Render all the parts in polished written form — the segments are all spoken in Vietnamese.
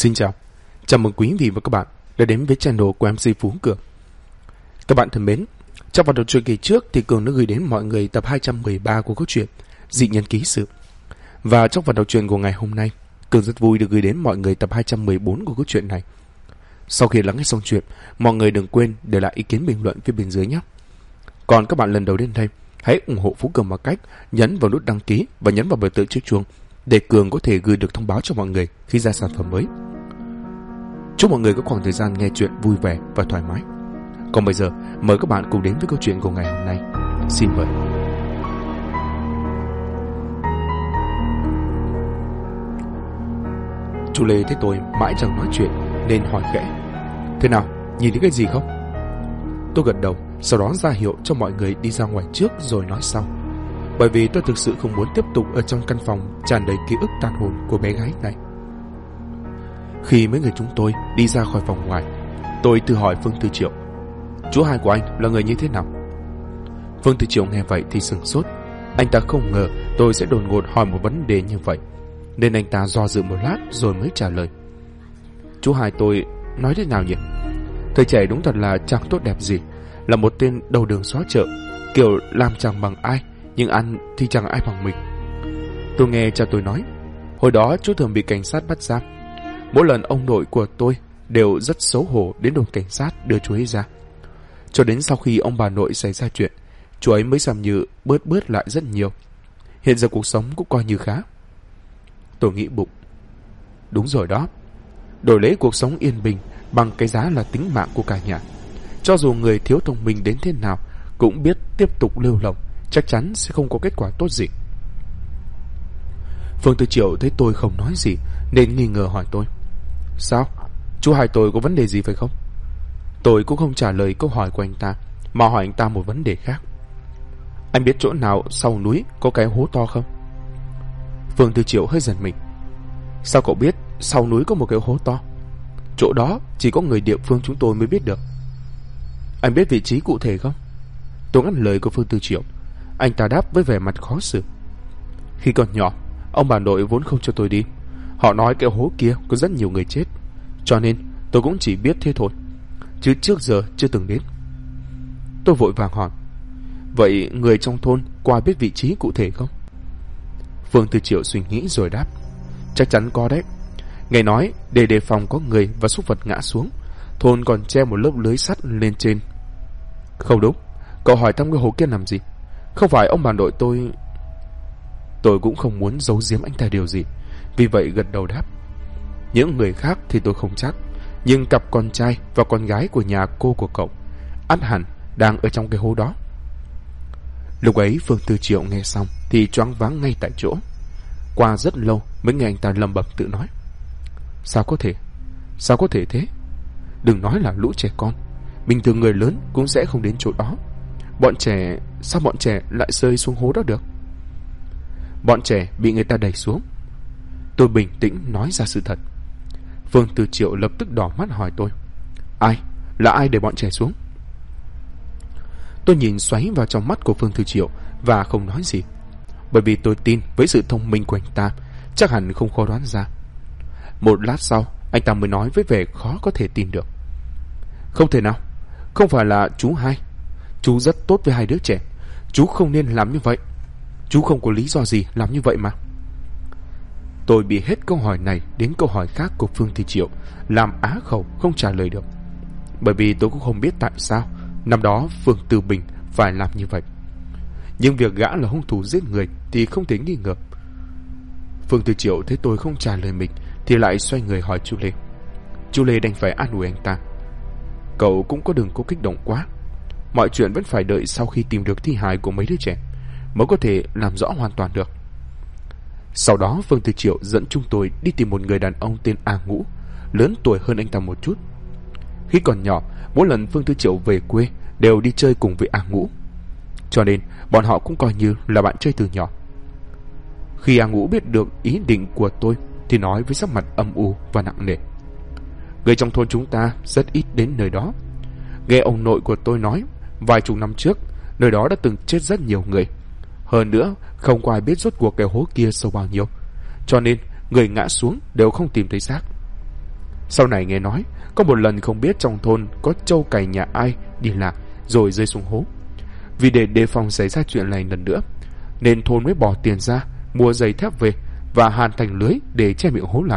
Xin chào mừng quý vị và các bạn đã đến với channel của MC Phú Cường. Các bạn thân mến, trong phần đầu truyện kỳ trước thì Cường đã gửi đến mọi người tập 213 của câu chuyện Dị Nhân Ký Sự. Và trong phần đầu truyện của ngày hôm nay, Cường rất vui được gửi đến mọi người tập 214 của câu chuyện này. Sau khi lắng nghe xong chuyện, mọi người đừng quên để lại ý kiến bình luận phía bên dưới nhé. Còn các bạn lần đầu đến đây, hãy ủng hộ Phú Cường bằng cách nhấn vào nút đăng ký và nhấn vào biểu tượng chiếc chuông để Cường có thể gửi được thông báo cho mọi người khi ra sản phẩm mới. Chúc mọi người có khoảng thời gian nghe chuyện vui vẻ và thoải mái. Còn bây giờ, mời các bạn cùng đến với câu chuyện của ngày hôm nay. Xin mời. Chú Lê thấy tôi mãi chẳng nói chuyện nên hỏi khẽ: "Thế nào, nhìn thấy cái gì không?" Tôi gật đầu, sau đó ra hiệu cho mọi người đi ra ngoài trước rồi nói sau. Bởi vì tôi thực sự không muốn tiếp tục ở trong căn phòng tràn đầy ký ức tàn hồn của bé gái này. Khi mấy người chúng tôi đi ra khỏi phòng ngoài, tôi tự hỏi Phương Tư Triệu: "Chú hai của anh là người như thế nào?" Phương Tư Triệu nghe vậy thì sửng sốt. Anh ta không ngờ tôi sẽ đột ngột hỏi một vấn đề như vậy, nên anh ta do dự một lát rồi mới trả lời: "Chú hai tôi nói thế nào nhỉ? Thời trẻ đúng thật là chẳng tốt đẹp gì, là một tên đầu đường xó chợ, kiểu làm chẳng bằng ai, nhưng ăn thì chẳng ai bằng mình." Tôi nghe cha tôi nói, hồi đó chú thường bị cảnh sát bắt giam. Mỗi lần ông nội của tôi đều rất xấu hổ đến đồn cảnh sát đưa chú ấy ra. Cho đến sau khi ông bà nội xảy ra chuyện, chú ấy mới xem như bớt lại rất nhiều. Hiện giờ cuộc sống cũng coi như khá. Tôi nghĩ bụng, đúng rồi đó, đổi lấy cuộc sống yên bình bằng cái giá là tính mạng của cả nhà. Cho dù người thiếu thông minh đến thế nào cũng biết tiếp tục lêu lỏng, chắc chắn sẽ không có kết quả tốt gì. Phương Tư Triệu thấy tôi không nói gì nên nghi ngờ hỏi tôi: "Sao? Chú hai tôi có vấn đề gì phải không?" Tôi cũng không trả lời câu hỏi của anh ta, mà hỏi anh ta một vấn đề khác: "Anh biết chỗ nào sau núi có cái hố to không?" Phương Tư Triệu hơi giật mình: "Sao cậu biết sau núi có một cái hố to? Chỗ đó chỉ có người địa phương chúng tôi mới biết được." "Anh biết vị trí cụ thể không?" Tôi ngắt lời của Phương Tư Triệu. Anh ta đáp với vẻ mặt khó xử: "Khi còn nhỏ, ông bà nội vốn không cho tôi đi. Họ nói cái hố kia có rất nhiều người chết, cho nên tôi cũng chỉ biết thế thôi, chứ trước giờ chưa từng đến." Tôi vội vàng hỏi: "Vậy người trong thôn qua biết vị trí cụ thể không?" Phương Tư Triệu suy nghĩ rồi đáp: "Chắc chắn có đấy. Nghe nói để đề phòng có người và súc vật ngã xuống, thôn còn treo một lớp lưới sắt lên trên." "Không đúng, cậu hỏi thăm cái hố kia làm gì? Không phải ông bà nội tôi..." Tôi cũng không muốn giấu giếm anh ta điều gì, vì vậy gật đầu đáp: "Những người khác thì tôi không chắc, nhưng cặp con trai và con gái của nhà cô của cậu ắt hẳn đang ở trong cái hố đó." Lúc ấy Phương Tư Triệu nghe xong thì choáng váng ngay tại chỗ. Qua rất lâu mới nghe anh ta lẩm bẩm tự nói: Sao có thể thế? Đừng nói là lũ trẻ con, bình thường người lớn cũng sẽ không đến chỗ đó. Sao bọn trẻ lại rơi xuống hố đó được?" "Bọn trẻ bị người ta đẩy xuống." Tôi bình tĩnh nói ra sự thật. Phương Tư Triệu lập tức đỏ mắt hỏi tôi: Là ai để bọn trẻ xuống?" Tôi nhìn xoáy vào trong mắt của Phương Tư Triệu và không nói gì, bởi vì tôi tin với sự thông minh của anh ta chắc hẳn không khó đoán ra. Một lát sau, anh ta mới nói với vẻ khó có thể tin được: "Không thể nào, không phải là chú hai. Chú rất tốt với hai đứa trẻ, chú không nên làm như vậy. Chú không có lý do gì làm như vậy mà." Tôi bị hết câu hỏi này đến câu hỏi khác của Phương Tư Triệu làm á khẩu không trả lời được, bởi vì tôi cũng không biết tại sao năm đó Phương Tư Bình phải làm như vậy. Nhưng việc gã là hung thủ giết người thì không thể nghi ngờ. Phương Tư Triệu thấy tôi không trả lời mình thì lại xoay người hỏi chú Lê. Chú Lê đành phải an ủi anh ta: "Cậu cũng đừng có kích động quá. Mọi chuyện vẫn phải đợi sau khi tìm được thi hài của mấy đứa trẻ mới có thể làm rõ hoàn toàn được." Sau đó Phương Tư Triệu dẫn chúng tôi đi tìm một người đàn ông tên A Ngũ, lớn tuổi hơn anh ta một chút. Khi còn nhỏ, mỗi lần Phương Tư Triệu về quê đều đi chơi cùng với A Ngũ, cho nên bọn họ cũng coi như là bạn chơi từ nhỏ. Khi A Ngũ biết được ý định của tôi thì nói với sắc mặt âm u và nặng nề: "Người trong thôn chúng ta rất ít đến nơi đó. Nghe ông nội của tôi nói, vài chục năm trước nơi đó đã từng chết rất nhiều người. Hơn nữa không có ai biết rốt cuộc cái hố kia sâu bao nhiêu, cho nên người ngã xuống đều không tìm thấy xác. Sau này nghe nói, có một lần không biết trong thôn có trâu cày nhà ai đi lạc rồi rơi xuống hố. Vì để đề phòng xảy ra chuyện này lần nữa, nên thôn mới bỏ tiền ra mua dây thép về và hàn thành lưới để che miệng hố lại.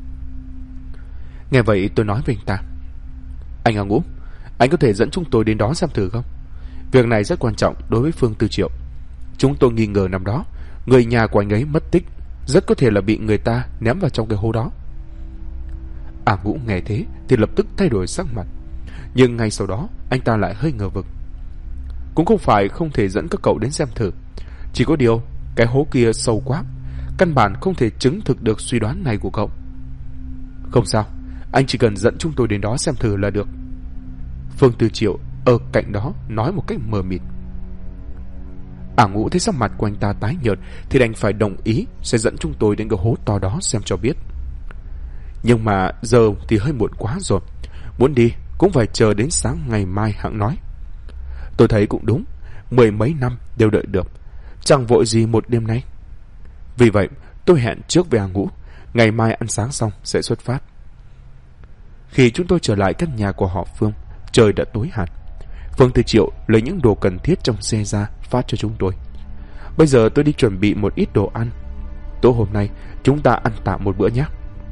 Nghe vậy tôi nói với anh ta: Anh A Ngũ, anh có thể dẫn chúng tôi đến đó xem thử không? Việc này rất quan trọng đối với Phương Tư Triệu. Chúng tôi nghi ngờ năm đó người nhà của anh ấy mất tích, rất có thể là bị người ta ném vào trong cái hố đó. A Ngũ nghe thế thì lập tức thay đổi sắc mặt, nhưng ngay sau đó anh ta lại hơi ngờ vực. Cũng không phải không thể dẫn các cậu đến xem thử, chỉ có điều cái hố kia sâu quá, căn bản không thể chứng thực được suy đoán này của cậu. Không sao, anh chỉ cần dẫn chúng tôi đến đó xem thử là được. Phương Tư Triệu ở cạnh đó nói một cách mờ mịt. A Ngũ thấy sắc mặt của anh ta tái nhợt thì đành phải đồng ý sẽ dẫn chúng tôi đến cái hố to đó xem cho biết. Nhưng mà giờ thì hơi muộn quá rồi, muốn đi cũng phải chờ đến sáng ngày mai hẵng nói. Tôi thấy cũng đúng, 10 mấy năm đều đợi được, chẳng vội gì một đêm nay. Vì vậy tôi hẹn trước với A Ngũ, ngày mai ăn sáng xong sẽ xuất phát. Khi chúng tôi trở lại căn nhà của họ Phương, trời đã tối hẳn. Phương Tư Triệu lấy những đồ cần thiết trong xe ra phát cho chúng tôi. Bây giờ tôi đi chuẩn bị một ít đồ ăn. Tối hôm nay chúng ta ăn tạm một bữa nhé.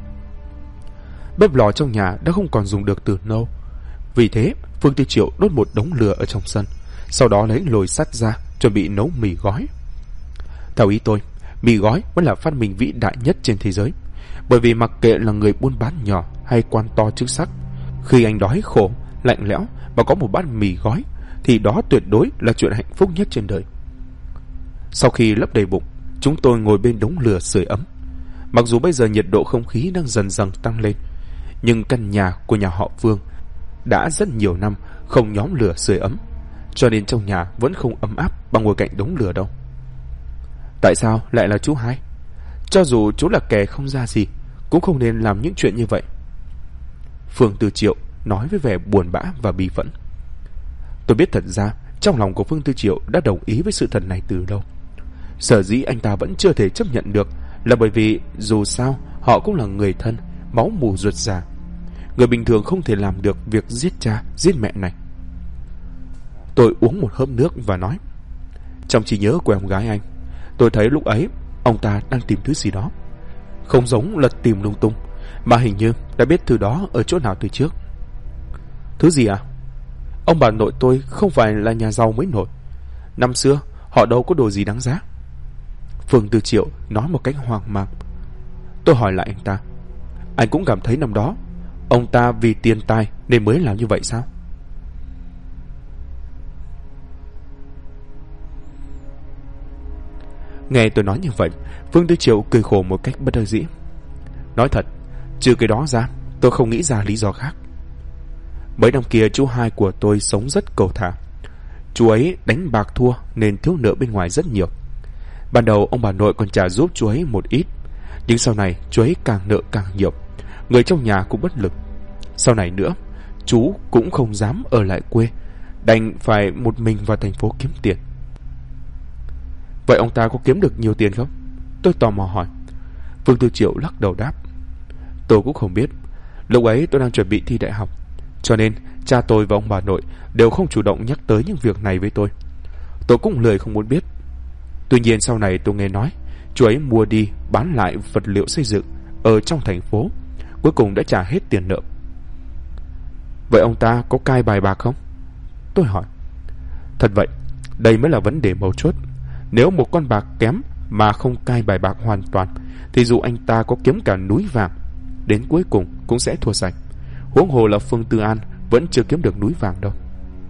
Bếp lò trong nhà đã không còn dùng được từ lâu. Vì thế Phương Tư Triệu đốt một đống lửa ở trong sân, sau đó lấy lồi sắt ra chuẩn bị nấu mì gói. Theo ý tôi, mì gói vẫn là phát minh vĩ đại nhất trên thế giới. Bởi vì mặc kệ là người buôn bán nhỏ hay quan to chức sắc, khi anh đói khổ, lạnh lẽo mà có một bát mì gói thì đó tuyệt đối là chuyện hạnh phúc nhất trên đời. Sau khi lấp đầy bụng, chúng tôi ngồi bên đống lửa sưởi ấm. Mặc dù bây giờ nhiệt độ không khí đang dần dần tăng lên, nhưng căn nhà của nhà họ Phương đã rất nhiều năm không nhóm lửa sưởi ấm, cho nên trong nhà vẫn không ấm áp bằng ngồi cạnh đống lửa đâu. Tại sao lại là chú hai? Cho dù chú là kẻ không ra gì, cũng không nên làm những chuyện như vậy. Phương Tư Triệu nói với vẻ buồn bã và bi phẫn. Tôi biết thật ra trong lòng của Phương Tư Triệu đã đồng ý với sự thật này từ lâu. Sở dĩ anh ta vẫn chưa thể chấp nhận được là bởi vì dù sao họ cũng là người thân, máu mủ ruột già. Người bình thường không thể làm được việc giết cha, giết mẹ này. Tôi uống một hớp nước và nói: Trong trí nhớ của em gái anh, tôi thấy lúc ấy ông ta đang tìm thứ gì đó. Không giống lật tìm lung tung, mà hình như đã biết thứ đó ở chỗ nào từ trước. Thứ gì à? Ông bà nội tôi không phải là nhà giàu mới nổi. Năm xưa họ đâu có đồ gì đáng giá. Phương Tư Triệu nói một cách hoang mang. Tôi hỏi lại anh ta: Anh cũng cảm thấy năm đó ông ta vì tiền tài nên mới làm như vậy sao? Nghe tôi nói như vậy, Phương Tư Triệu cười khổ một cách bất đắc dĩ. Nói thật, trừ cái đó ra, tôi không nghĩ ra lý do khác. Mấy năm kia chú hai của tôi sống rất cầu thả. Chú ấy đánh bạc thua nên thiếu nợ bên ngoài rất nhiều. Ban đầu ông bà nội còn trả giúp chú ấy một ít, nhưng sau này chú ấy càng nợ càng nhiều. Người trong nhà cũng bất lực. Sau này nữa, chú cũng không dám ở lại quê, đành phải một mình vào thành phố kiếm tiền. Vậy ông ta có kiếm được nhiều tiền không? Tôi tò mò hỏi. Phương Tư Triệu lắc đầu đáp: Tôi cũng không biết. Lúc ấy tôi đang chuẩn bị thi đại học, cho nên cha tôi và ông bà nội đều không chủ động nhắc tới những việc này với tôi. Tôi cũng lười không muốn biết. Tuy nhiên sau này tôi nghe nói chú ấy mua đi bán lại vật liệu xây dựng ở trong thành phố, cuối cùng đã trả hết tiền nợ. Vậy ông ta có cai bài bạc không? Tôi hỏi. Thật vậy, đây mới là vấn đề mấu chốt. Nếu một con bạc kém mà không cai bài bạc hoàn toàn, thì dù anh ta có kiếm cả núi vàng, đến cuối cùng cũng sẽ thua sạch. Huống hồ là Phương Tư An vẫn chưa kiếm được núi vàng đâu.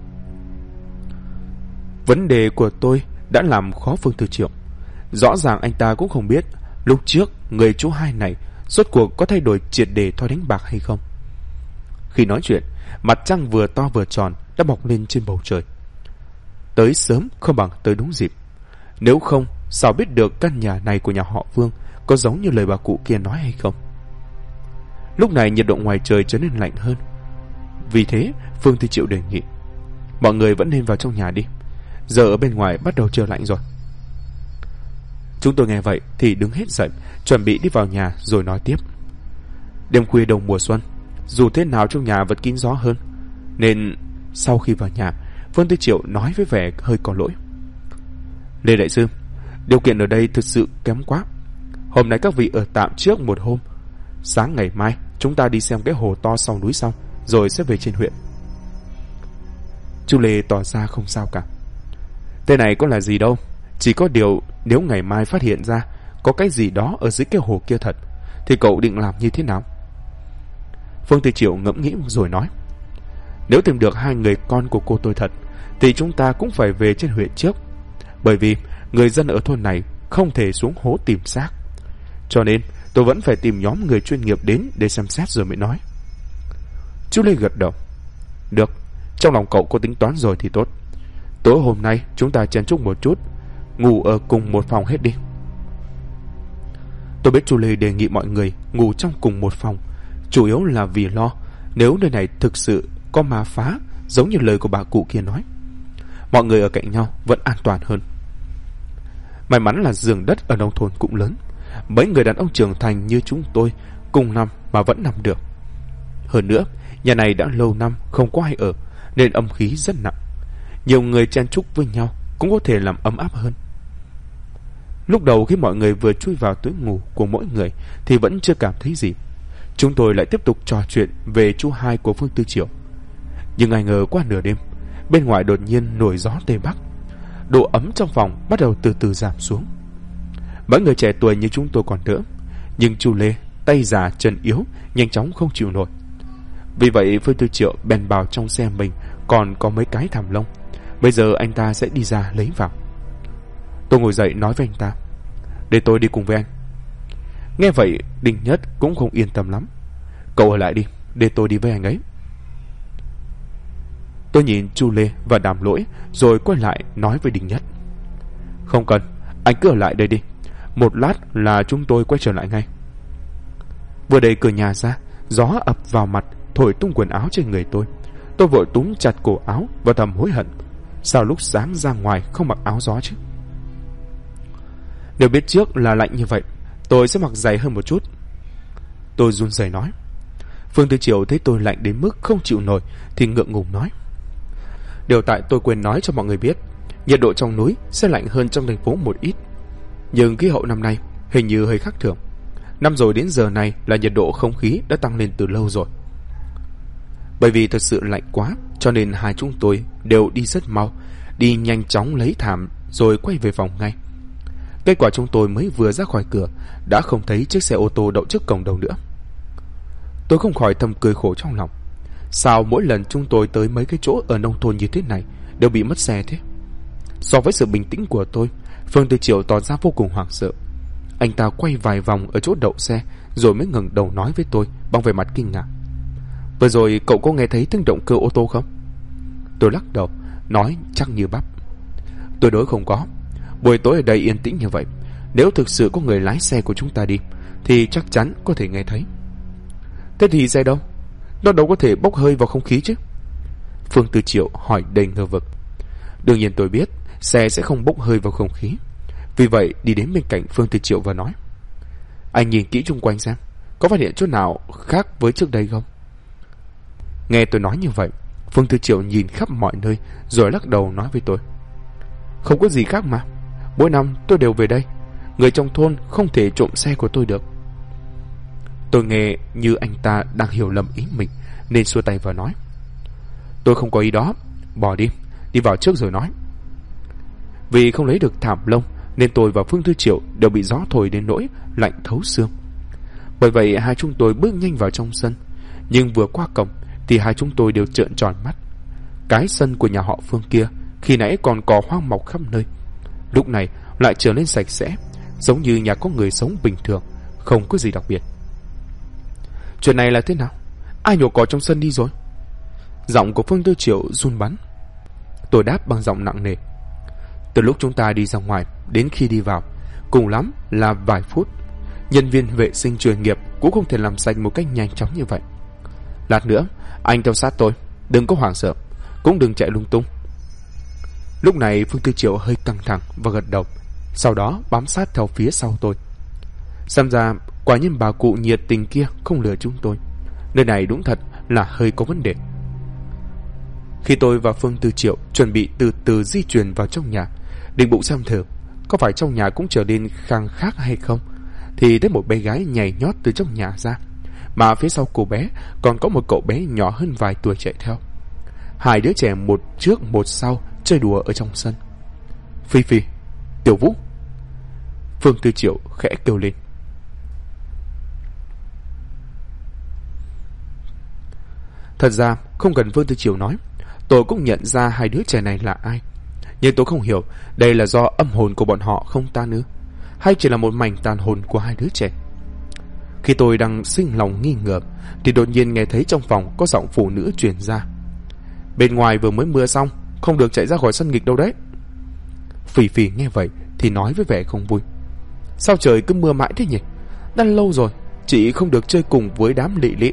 Vấn đề của tôi đã làm khó Phương Tư Triệu. Rõ ràng anh ta cũng không biết lúc trước người chú hai này rốt cuộc có thay đổi triệt để thói đánh bạc hay không. Khi nói chuyện, mặt trăng vừa to vừa tròn đã bọc lên trên bầu trời. Tới sớm không bằng tới đúng dịp. Nếu không, sao biết được căn nhà này của nhà họ Phương có giống như lời bà cụ kia nói hay không? Lúc này nhiệt độ ngoài trời trở nên lạnh hơn. Vì thế Phương Tư Triệu đề nghị mọi người vẫn nên vào trong nhà đi. Giờ ở bên ngoài bắt đầu trời lạnh rồi. Chúng tôi nghe vậy thì đứng hết dậy, chuẩn bị đi vào nhà rồi nói tiếp. Đêm khuya đầu mùa xuân, dù thế nào trong nhà vẫn kín gió hơn. Nên sau khi vào nhà, Phương Tư Triệu nói với vẻ hơi có lỗi: Lê đại sư, điều kiện ở đây thực sự kém quá. Hôm nay các vị ở tạm trước một hôm. Sáng ngày mai chúng ta đi xem cái hồ to sau núi xong, rồi sẽ về trên huyện. Chu Lê tỏ ra không sao cả. Thế này có là gì đâu, chỉ có điều nếu ngày mai phát hiện ra có cái gì đó ở dưới cái hồ kia thật, thì cậu định làm như thế nào? Phương Tư Triệu ngẫm nghĩ rồi nói: Nếu tìm được 2 người con của cô tôi thật, thì chúng ta cũng phải về trên huyện trước. Bởi vì người dân ở thôn này không thể xuống hố tìm xác, cho nên tôi vẫn phải tìm nhóm người chuyên nghiệp đến để xem xét rồi mới nói. Chú Lê gật đầu: Được, trong lòng cậu có tính toán rồi thì tốt. Tối hôm nay chúng ta chen chúc một chút, ngủ ở cùng một phòng hết đi. Tôi biết chú Lê đề nghị mọi người ngủ trong cùng một phòng, chủ yếu là vì lo nếu nơi này thực sự có ma phá, giống như lời của bà cụ kia nói, mọi người ở cạnh nhau vẫn an toàn hơn. May mắn là giường đất ở nông thôn cũng lớn, mấy người đàn ông trưởng thành như chúng tôi cùng nằm mà vẫn nằm được. Hơn nữa, nhà này đã lâu năm không có ai ở, nên âm khí rất nặng. Nhiều người chen chúc với nhau cũng có thể làm ấm áp hơn. Lúc đầu khi mọi người vừa chui vào túi ngủ của mỗi người thì vẫn chưa cảm thấy gì. Chúng tôi lại tiếp tục trò chuyện về chú hai của Phương Tư Triệu. Nhưng ai ngờ qua nửa đêm, bên ngoài đột nhiên nổi gió Tây Bắc. Độ ấm trong phòng bắt đầu từ từ giảm xuống. Mấy người trẻ tuổi như chúng tôi còn đỡ, nhưng chú Lê, tay già chân yếu, nhanh chóng không chịu nổi. Vì vậy Phương Tư Triệu bèn bảo trong xe mình còn có mấy cái thảm lông, bây giờ anh ta sẽ đi ra lấy vào. Tôi ngồi dậy nói với anh ta: Để tôi đi cùng với anh. Nghe vậy Đinh Nhất cũng không yên tâm lắm: Cậu ở lại đi, để tôi đi với anh ấy. Tôi nhìn Chu Lê và Đàm Lỗi rồi quay lại nói với Đinh Nhất: Không cần, anh cứ ở lại đây đi, một lát là chúng tôi quay trở lại ngay. Vừa đẩy cửa nhà ra, gió ập vào mặt thổi tung quần áo trên người tôi. Tôi vội túm chặt cổ áo và thầm hối hận, sao lúc sáng ra ngoài không mặc áo gió chứ. Nếu biết trước là lạnh như vậy, tôi sẽ mặc dày hơn một chút. Tôi run rẩy nói. Phương Tư Triệu thấy tôi lạnh đến mức không chịu nổi thì ngượng ngùng nói: Điều tại tôi quên nói cho mọi người biết, nhiệt độ trong núi sẽ lạnh hơn trong thành phố một ít. Nhưng khí hậu năm nay hình như hơi khác thường. Năm rồi đến giờ này là nhiệt độ không khí đã tăng lên từ lâu rồi. Bởi vì thật sự lạnh quá, cho nên hai chúng tôi đều đi rất mau, đi nhanh chóng lấy thảm rồi quay về phòng ngay. Kết quả chúng tôi mới vừa ra khỏi cửa đã không thấy chiếc xe ô tô đậu trước cổng đâu nữa. Tôi không khỏi thầm cười khổ trong lòng. Sao mỗi lần chúng tôi tới mấy cái chỗ ở nông thôn như thế này đều bị mất xe thế? So với sự bình tĩnh của tôi, Phương Tư Triệu tỏ ra vô cùng hoảng sợ. Anh ta quay vài vòng ở chỗ đậu xe rồi mới ngẩng đầu nói với tôi bằng vẻ mặt kinh ngạc: Vừa rồi cậu có nghe thấy tiếng động cơ ô tô không? Tôi lắc đầu nói chắc như bắp: Tuyệt đối không có. Buổi tối ở đây yên tĩnh như vậy, nếu thực sự có người lái xe của chúng ta đi thì chắc chắn có thể nghe thấy. Thế thì xe đâu? Nó đâu có thể bốc hơi vào không khí chứ? Phương Tư Triệu hỏi đầy ngờ vực. Đương nhiên tôi biết xe sẽ không bốc hơi vào không khí. Vì vậy đi đến bên cạnh Phương Tư Triệu và nói: Anh nhìn kỹ xung quanh xem, có phát hiện chỗ nào khác với trước đây không? Nghe tôi nói như vậy, Phương Tư Triệu nhìn khắp mọi nơi rồi lắc đầu nói với tôi: Không có gì khác mà, mỗi năm tôi đều về đây, người trong thôn không thể trộm xe của tôi được. Tôi nghe như anh ta đang hiểu lầm ý mình nên xua tay và nói: Tôi không có ý đó, bỏ đi, đi vào trước rồi nói. Vì không lấy được thảm lông nên tôi và Phương Tư Triệu đều bị gió thổi đến nỗi lạnh thấu xương. Bởi vậy hai chúng tôi bước nhanh vào trong sân. Nhưng vừa qua cổng thì hai chúng tôi đều trợn tròn mắt. Cái sân của nhà họ Phương kia khi nãy còn cỏ hoang mọc khắp nơi, lúc này lại trở nên sạch sẽ, giống như nhà có người sống bình thường, không có gì đặc biệt. Chuyện này là thế nào? Ai nhổ cỏ trong sân đi rồi? Giọng của Phương Tư Triệu run bắn. Tôi đáp bằng giọng nặng nề: Từ lúc chúng ta đi ra ngoài đến khi đi vào, cùng lắm là vài phút. Nhân viên vệ sinh chuyên nghiệp cũng không thể làm sạch một cách nhanh chóng như vậy. Lát nữa anh theo sát tôi, đừng có hoảng sợ, cũng đừng chạy lung tung. Lúc này Phương Tư Triệu hơi căng thẳng và gật đầu, sau đó bám sát theo phía sau tôi. Xem ra quả nhiên bà cụ nhiệt tình kia không lừa chúng tôi. Nơi này đúng thật là hơi có vấn đề. Khi tôi và Phương Tư Triệu chuẩn bị từ từ di chuyển vào trong nhà, định bụng xem thử có phải trong nhà cũng trở nên khang khác hay không, thì thấy một bé gái nhảy nhót từ trong nhà ra, mà phía sau cô bé còn có một cậu bé nhỏ hơn vài tuổi chạy theo. Hai đứa trẻ một trước một sau chơi đùa ở trong sân. Phi Phi, Tiểu Vũ. Phương Tư Triệu khẽ kêu lên. Thật ra không cần Phương Tư Triệu nói, tôi cũng nhận ra hai đứa trẻ này là ai. Nhưng tôi không hiểu đây là do âm hồn của bọn họ không tan ư, hay chỉ là một mảnh tàn hồn của hai đứa trẻ. Khi tôi đang sinh lòng nghi ngờ thì đột nhiên nghe thấy trong phòng có giọng phụ nữ truyền ra. Bên ngoài vừa mới mưa xong, không được chạy ra khỏi sân nghịch đâu đấy. Phỉ Phỉ nghe vậy thì nói với vẻ không vui. Sao trời cứ mưa mãi thế nhỉ? Đã lâu rồi chị không được chơi cùng với đám lị lị.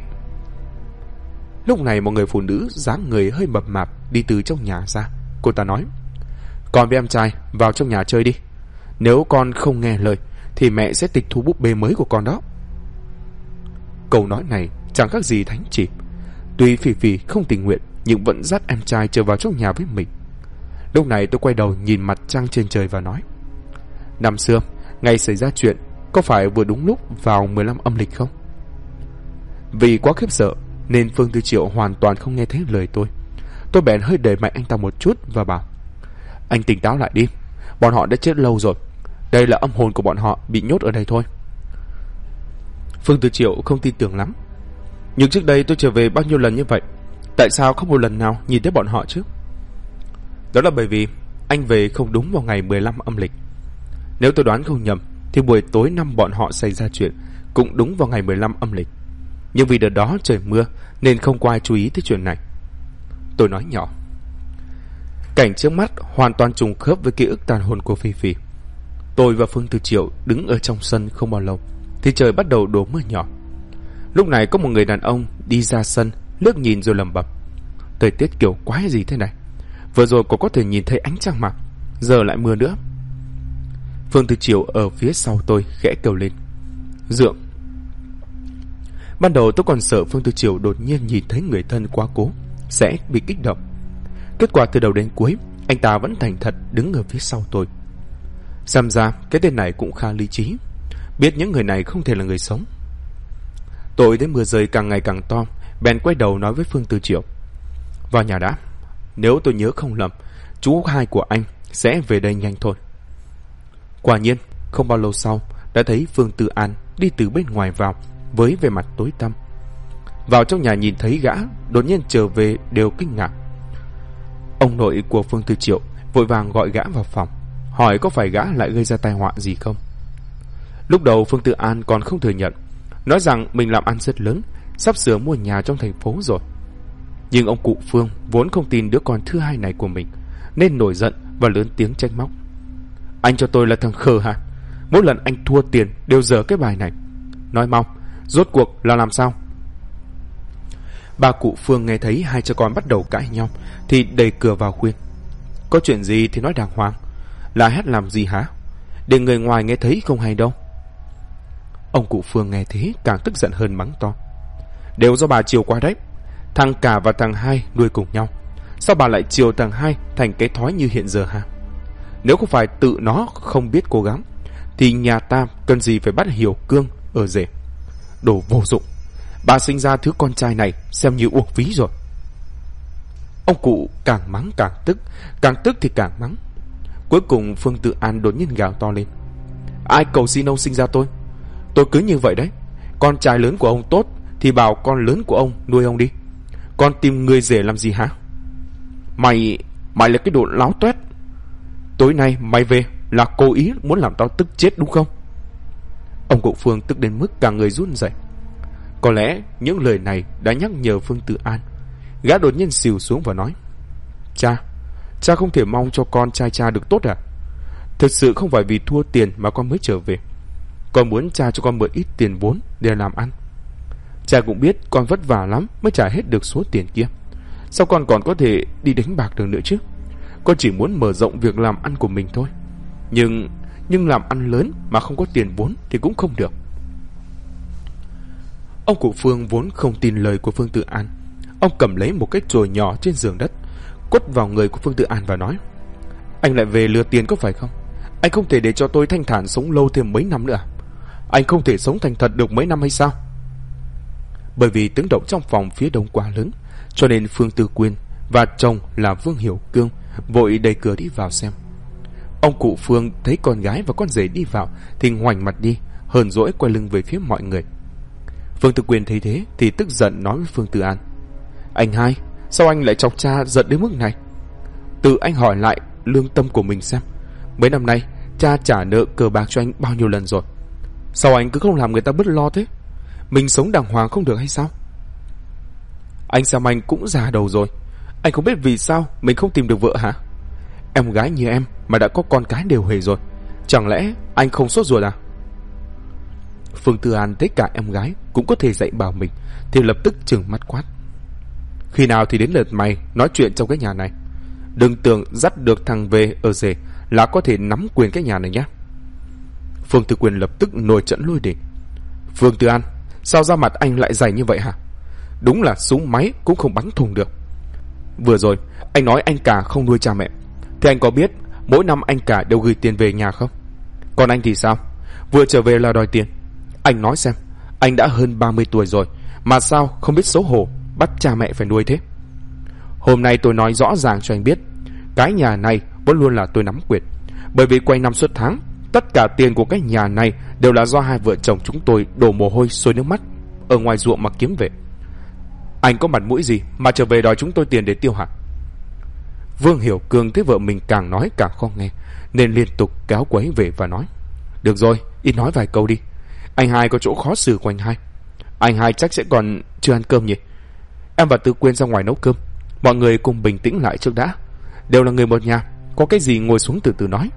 Lúc này một người phụ nữ dáng người hơi mập mạp đi từ trong nhà ra. Cô ta nói: Con với em trai vào trong nhà chơi đi. Nếu con không nghe lời thì mẹ sẽ tịch thu búp bê mới của con đó. Câu nói này chẳng khác gì thánh chỉ. Tuy Phỉ Phỉ không tình nguyện nhưng vẫn dắt em trai trở vào trong nhà với mình. Lúc này tôi quay đầu nhìn mặt trăng trên trời và nói: Năm xưa ngày xảy ra chuyện có phải vừa đúng lúc vào 15 âm lịch không? Vì quá khiếp sợ nên Phương Tư Triệu hoàn toàn không nghe thấy lời tôi. Tôi bèn hơi đẩy mạnh anh ta một chút và bảo: Anh tỉnh táo lại đi, bọn họ đã chết lâu rồi. Đây là âm hồn của bọn họ bị nhốt ở đây thôi. Phương Tư Triệu không tin tưởng lắm. Nhưng trước đây tôi trở về bao nhiêu lần như vậy, tại sao không một lần nào nhìn thấy bọn họ chứ? Đó là bởi vì anh về không đúng vào ngày 15 âm lịch. Nếu tôi đoán không nhầm thì buổi tối năm bọn họ xảy ra chuyện cũng đúng vào ngày 15 âm lịch. Nhưng vì đợt đó trời mưa nên không có ai chú ý tới chuyện này. Tôi nói nhỏ. Cảnh trước mắt hoàn toàn trùng khớp với ký ức tàn hồn của Phi Phi. Tôi và Phương Tư Triệu đứng ở trong sân không bao lâu thì trời bắt đầu đổ mưa nhỏ. Lúc này có một người đàn ông đi ra sân, liếc nhìn rồi lẩm bẩm: Thời tiết kiểu quái gì thế này? Vừa rồi có thể nhìn thấy ánh trăng mà, giờ lại mưa nữa. Phương Tư Triệu ở phía sau tôi khẽ kêu lên: Dượng. Ban đầu tôi còn sợ Phương Tư Triệu đột nhiên nhìn thấy người thân quá cố sẽ bị kích động. Kết quả từ đầu đến cuối anh ta vẫn thành thật đứng ở phía sau tôi. Xem ra cái tên này cũng khá lý trí, biết những người này không thể là người sống. Tôi thấy mưa rơi càng ngày càng to, bèn quay đầu nói với Phương Tư Triệu: Vào nhà đã. Nếu tôi nhớ không lầm, chú hai của anh sẽ về đây nhanh thôi. Quả nhiên không bao lâu sau đã thấy Phương Tư An đi từ bên ngoài vào với vẻ mặt tối tăm. Vào trong nhà nhìn thấy gã đột nhiên trở về đều kinh ngạc. Ông nội của Phương Tư Triệu vội vàng gọi gã vào phòng, hỏi có phải gã lại gây ra tai họa gì không. Lúc đầu Phương Tư An còn không thừa nhận, nói rằng mình làm ăn rất lớn, sắp sửa mua nhà trong thành phố rồi. Nhưng ông cụ Phương vốn không tin đứa con thứ hai này của mình, nên nổi giận và lớn tiếng trách móc: Anh cho tôi là thằng khờ hả? Mỗi lần anh thua tiền đều dở cái bài này. Nói mau, rốt cuộc là làm sao? Bà cụ Phương nghe thấy hai cha con bắt đầu cãi nhau thì đẩy cửa vào khuyên: Có chuyện gì thì nói đàng hoàng, la hét làm gì hả? Để người ngoài nghe thấy không hay đâu. Ông cụ Phương nghe thế càng tức giận hơn, mắng to: Đều do bà chiều quá đấy. Thằng cả và thằng hai nuôi cùng nhau, sao bà lại chiều thằng hai thành cái thói như hiện giờ hả? Nếu không phải tự nó không biết cố gắng thì nhà ta cần gì phải bắt Hiểu Cương ở rể. Đồ vô dụng, bà sinh ra thứ con trai này xem như uổng phí rồi. Ông cụ càng mắng càng tức thì càng mắng. Cuối cùng Phương Tư An đột nhiên gào to lên: Ai cầu xin ông sinh ra tôi? Tôi cứ như vậy đấy. Con trai lớn của ông tốt thì bảo con lớn của ông nuôi ông đi. Con tìm người rể làm gì hả? Mày là cái đồ láo toét. Tối nay mày về là cố ý muốn làm tao tức chết đúng không? Ông cụ Phương tức đến mức cả người run rẩy. Có lẽ những lời này đã nhắc nhở Phương Tư An. Gã đột nhiên xìu xuống và nói: Cha không thể mong cho con trai cha được tốt à? Thực sự không phải vì thua tiền mà con mới trở về. Con muốn cha cho con mượn ít tiền vốn để làm ăn. Cha cũng biết con vất vả lắm mới trả hết được số tiền kia. Sao con còn có thể đi đánh bạc được nữa chứ? Con chỉ muốn mở rộng việc làm ăn của mình thôi. Nhưng làm ăn lớn mà không có tiền vốn thì cũng không được. Ông cụ Phương vốn không tin lời của Phương Tự An. Ông cầm lấy một cái chổi nhỏ trên giường đất, quất vào người của Phương Tự An và nói: Anh lại về lừa tiền có phải không? Anh không thể để cho tôi thanh thản sống lâu thêm mấy năm nữa à? Anh không thể sống thành thật được mấy năm hay sao? Bởi vì tiếng động trong phòng phía đông quá lớn, cho nên Phương Tư Quyên và chồng là Vương Hiểu Cương vội đẩy cửa đi vào xem. Ông cụ Phương thấy con gái và con rể đi vào thì ngoảnh mặt đi, hờn dỗi quay lưng về phía mọi người. Phương Tư Quyên thấy thế thì tức giận nói với Phương Tư An: Anh hai, sao anh lại chọc cha giận đến mức này? Tự anh hỏi lại lương tâm của mình xem, mấy năm nay cha trả nợ cờ bạc cho anh bao nhiêu lần rồi? Sao anh cứ không làm người ta bớt lo thế? Mình sống đàng hoàng không được hay sao? Anh xem anh cũng già đầu rồi, anh không biết vì sao mình không tìm được vợ hả? Em gái như em mà đã có con cái đều hề rồi, chẳng lẽ anh không sốt ruột à? Phương Tư An thấy cả em gái cũng có thể dạy bảo mình thì lập tức trừng mắt quát: Khi nào thì đến lượt mày nói chuyện trong cái nhà này? Đừng tưởng dắt được thằng về ở rể là có thể nắm quyền cái nhà này nhé. Phương Tư Quyên lập tức nổi trận lôi đình: Phương Tư An, sao da mặt anh lại dày như vậy hả? Đúng là súng máy cũng không bắn thùng được. Vừa rồi anh nói anh cả không nuôi cha mẹ, thì anh có biết mỗi năm anh cả đều gửi tiền về nhà không? Còn anh thì sao? Vừa trở về là đòi tiền. Anh nói xem, anh đã hơn 30 tuổi rồi mà sao không biết xấu hổ bắt cha mẹ phải nuôi thế? Hôm nay tôi nói rõ ràng cho anh biết, cái nhà này vẫn luôn là tôi nắm quyền, bởi vì quanh năm suốt tháng tất cả tiền của cái nhà này đều là do hai vợ chồng chúng tôi đổ mồ hôi sôi nước mắt ở ngoài ruộng mà kiếm về. Anh có mặt mũi gì mà trở về đòi chúng tôi tiền để tiêu hả? Vương Hiểu Cương thấy vợ mình càng nói càng khó nghe, nên liên tục kéo quấy về và nói: Được rồi, ít nói vài câu đi. Anh hai có chỗ khó xử của anh hai. Anh hai chắc sẽ còn chưa ăn cơm nhỉ? Em và Tư Quyên ra ngoài nấu cơm, mọi người cùng bình tĩnh lại trước đã. Đều là người một nhà, có cái gì ngồi xuống từ từ nói.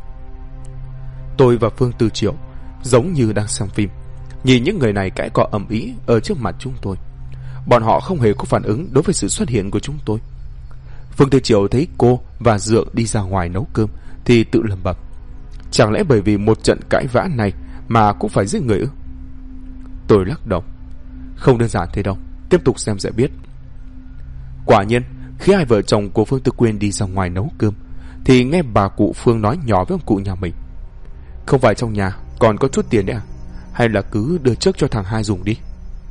Tôi và Phương Tư Triệu giống như đang xem phim, nhìn những người này cãi cọ ầm ĩ ở trước mặt chúng tôi. Bọn họ không hề có phản ứng đối với sự xuất hiện của chúng tôi. Phương Tư Triệu thấy cô và Dượng đi ra ngoài nấu cơm thì tự lẩm bẩm: Chẳng lẽ bởi vì một trận cãi vã này mà cũng phải giết người ư? Tôi lắc đầu: Không đơn giản thế đâu, tiếp tục xem sẽ biết. Quả nhiên, khi hai vợ chồng của Phương Tư Quyên đi ra ngoài nấu cơm thì nghe bà cụ Phương nói nhỏ với ông cụ nhà mình: Không phải trong nhà còn có chút tiền đấy à? Hay là cứ đưa trước cho thằng hai dùng đi?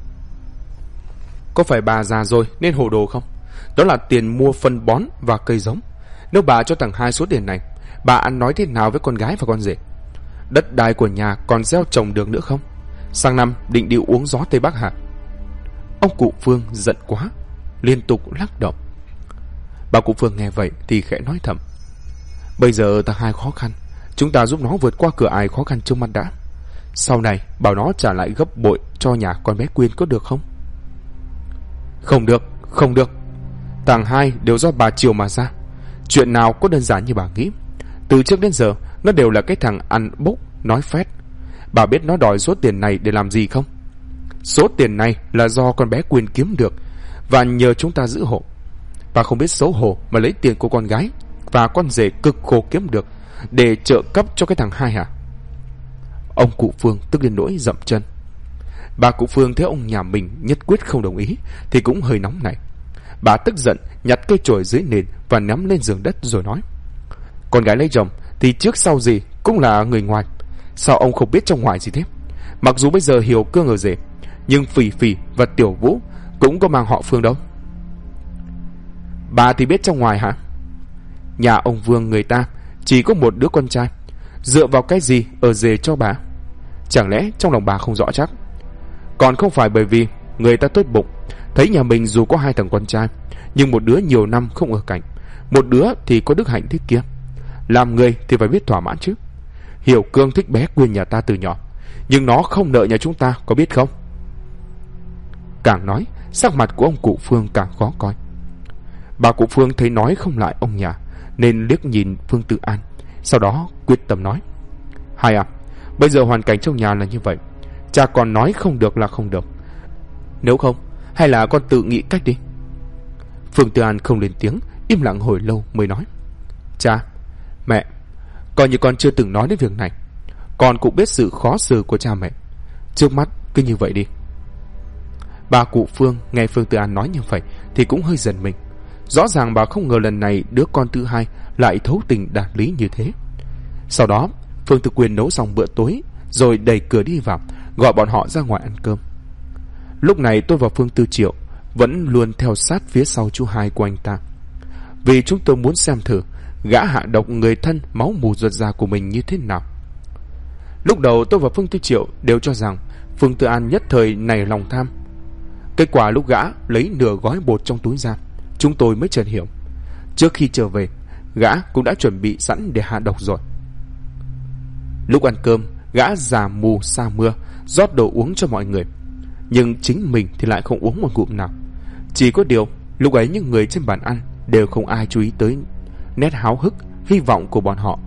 Có phải bà già rồi nên hồ đồ không? Đó là tiền mua phân bón và cây giống. Nếu bà cho thằng hai số tiền này, bà ăn nói thế nào với con gái và con rể? Đất đai của nhà còn gieo trồng được nữa không? Sang năm định đi uống gió Tây Bắc hả? Ông cụ Phương giận quá, liên tục lắc đầu. Bà cụ Phương nghe vậy thì khẽ nói thầm: Bây giờ thằng hai khó khăn, chúng ta giúp nó vượt qua cửa ải khó khăn trước mắt đã. Sau này bảo nó trả lại gấp bội cho nhà con bé Quyên có được không? Không được, không được. Thằng hai đều do bà chiều mà ra. Chuyện nào có đơn giản như bà nghĩ. Từ trước đến giờ nó đều là cái thằng ăn bốc nói phét. Bà biết nó đòi số tiền này để làm gì không? Số tiền này là do con bé Quyên kiếm được và nhờ chúng ta giữ hộ. Bà không biết xấu hổ mà lấy tiền của con gái và con rể cực khổ kiếm được để trợ cấp cho cái thằng hai hả? Ông cụ Phương tức đến nỗi dậm chân. Bà cụ Phương thấy ông nhà mình nhất quyết không đồng ý thì cũng hơi nóng nảy. Bà tức giận nhặt cây chổi dưới nền và ném lên giường đất rồi nói: Con gái lấy chồng thì trước sau gì cũng là người ngoài. Sao ông không biết trong ngoài gì thế? Mặc dù bây giờ Hiểu Cương ở rể, nhưng Phỉ Phỉ và Tiểu Vũ cũng có mang họ Phương đâu. Bà thì biết trong ngoài hả? Nhà ông Vương người ta chỉ có một đứa con trai, dựa vào cái gì ở rể cho bà? Chẳng lẽ trong lòng bà không rõ chắc? Còn không phải bởi vì người ta tốt bụng, thấy nhà mình dù có hai thằng con trai, nhưng một đứa nhiều năm không ở cạnh, một đứa thì có đức hạnh thế kia. Làm người thì phải biết thỏa mãn chứ. Hiểu Cương thích bé Quyên nhà ta từ nhỏ, nhưng nó không nợ nhà chúng ta, có biết không? Càng nói, sắc mặt của ông cụ Phương càng khó coi. Bà cụ Phương thấy nói không lại ông nhà, nên liếc nhìn Phương Tự An, sau đó quyết tâm nói: Hai à, bây giờ hoàn cảnh trong nhà là như vậy, cha còn nói không được là không được. Nếu không, hay là con tự nghĩ cách đi. Phương Tự An không lên tiếng, im lặng hồi lâu mới nói: Cha, mẹ, coi như con chưa từng nói đến việc này. Con cũng biết sự khó xử của cha mẹ. Trước mắt cứ như vậy đi. Bà cụ Phương nghe Phương Tư An nói như vậy thì cũng hơi giận mình. Rõ ràng bà không ngờ lần này đứa con thứ hai lại thấu tình đạt lý như thế. Sau đó Phương Tư Quyên nấu xong bữa tối rồi đẩy cửa đi vào, gọi bọn họ ra ngoài ăn cơm. Lúc này tôi và Phương Tư Triệu vẫn luôn theo sát phía sau chú hai của anh ta, vì chúng tôi muốn xem thử gã hạ độc người thân máu mù ruột già của mình như thế nào. Lúc đầu tôi và Phương Tư Triệu đều cho rằng Phương Tư An nhất thời nảy lòng tham. Kết quả lúc gã lấy nửa gói bột trong túi ra, chúng tôi mới chợt hiểu, trước khi trở về gã cũng đã chuẩn bị sẵn để hạ độc rồi. Lúc ăn cơm, gã già mù sa mưa rót đồ uống cho mọi người, nhưng chính mình thì lại không uống một ngụm nào. Chỉ có điều lúc ấy những người trên bàn ăn đều không ai chú ý tới nét háo hức, hy vọng của bọn họ.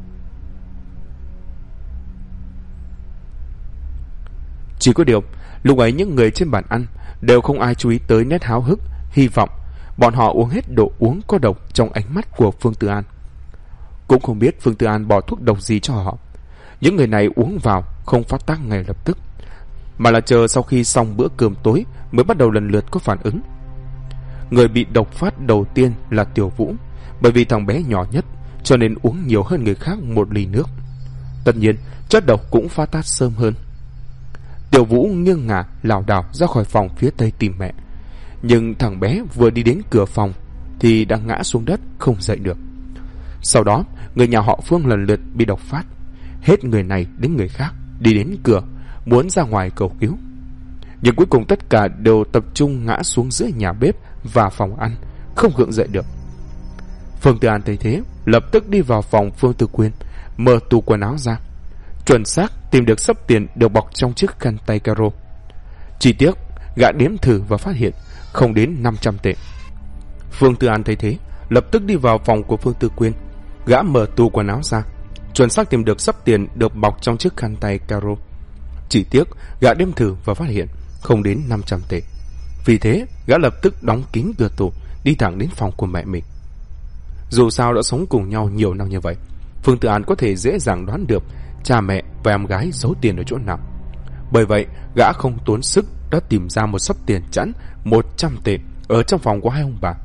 Chỉ có điều lúc ấy những người trên bàn ăn đều không ai chú ý tới nét háo hức, hy vọng bọn họ uống hết đồ uống có độc trong ánh mắt của Phương Tư An. Cũng không biết Phương Tư An bỏ thuốc độc gì cho họ. Những người này uống vào không phát tác ngay lập tức, mà là chờ sau khi xong bữa cơm tối mới bắt đầu lần lượt có phản ứng. Người bị độc phát đầu tiên là Tiểu Vũ, bởi vì thằng bé nhỏ nhất cho nên uống nhiều hơn người khác một ly nước. Tất nhiên chất độc cũng phát tác sớm hơn. Tiểu Vũ nghiêng ngả lảo đảo ra khỏi phòng phía tây tìm mẹ, nhưng thằng bé vừa đi đến cửa phòng thì đã ngã xuống đất không dậy được. Sau đó người nhà họ Phương lần lượt bị độc phát, hết người này đến người khác đi đến cửa muốn ra ngoài cầu cứu, nhưng cuối cùng tất cả đều tập trung ngã xuống giữa nhà bếp và phòng ăn, không gượng dậy được. Phương Tư An thấy thế lập tức đi vào phòng Phương Tư Quyên, mở tủ quần áo ra, chuẩn xác tìm được xấp tiền được bọc trong chiếc khăn tay caro. Chỉ tiếc gã đếm thử và phát hiện không đến 500 tệ. Phương Tư An thấy thế lập tức đi vào phòng của Phương Tư Quyên, gã mở tủ quần áo ra, chuẩn xác tìm được xấp tiền được bọc trong chiếc khăn tay caro. Chỉ tiếc gã đếm thử và phát hiện không đến 500 tệ. Vì thế gã lập tức đóng kín cửa tủ, đi thẳng đến phòng của mẹ mình. Dù sao đã sống cùng nhau nhiều năm như vậy, Phương Tư An có thể dễ dàng đoán được cha mẹ và em gái giấu tiền ở chỗ nào. Bởi vậy gã không tốn sức đã tìm ra một xấp tiền chẵn 100 tệ ở trong phòng của hai ông bà.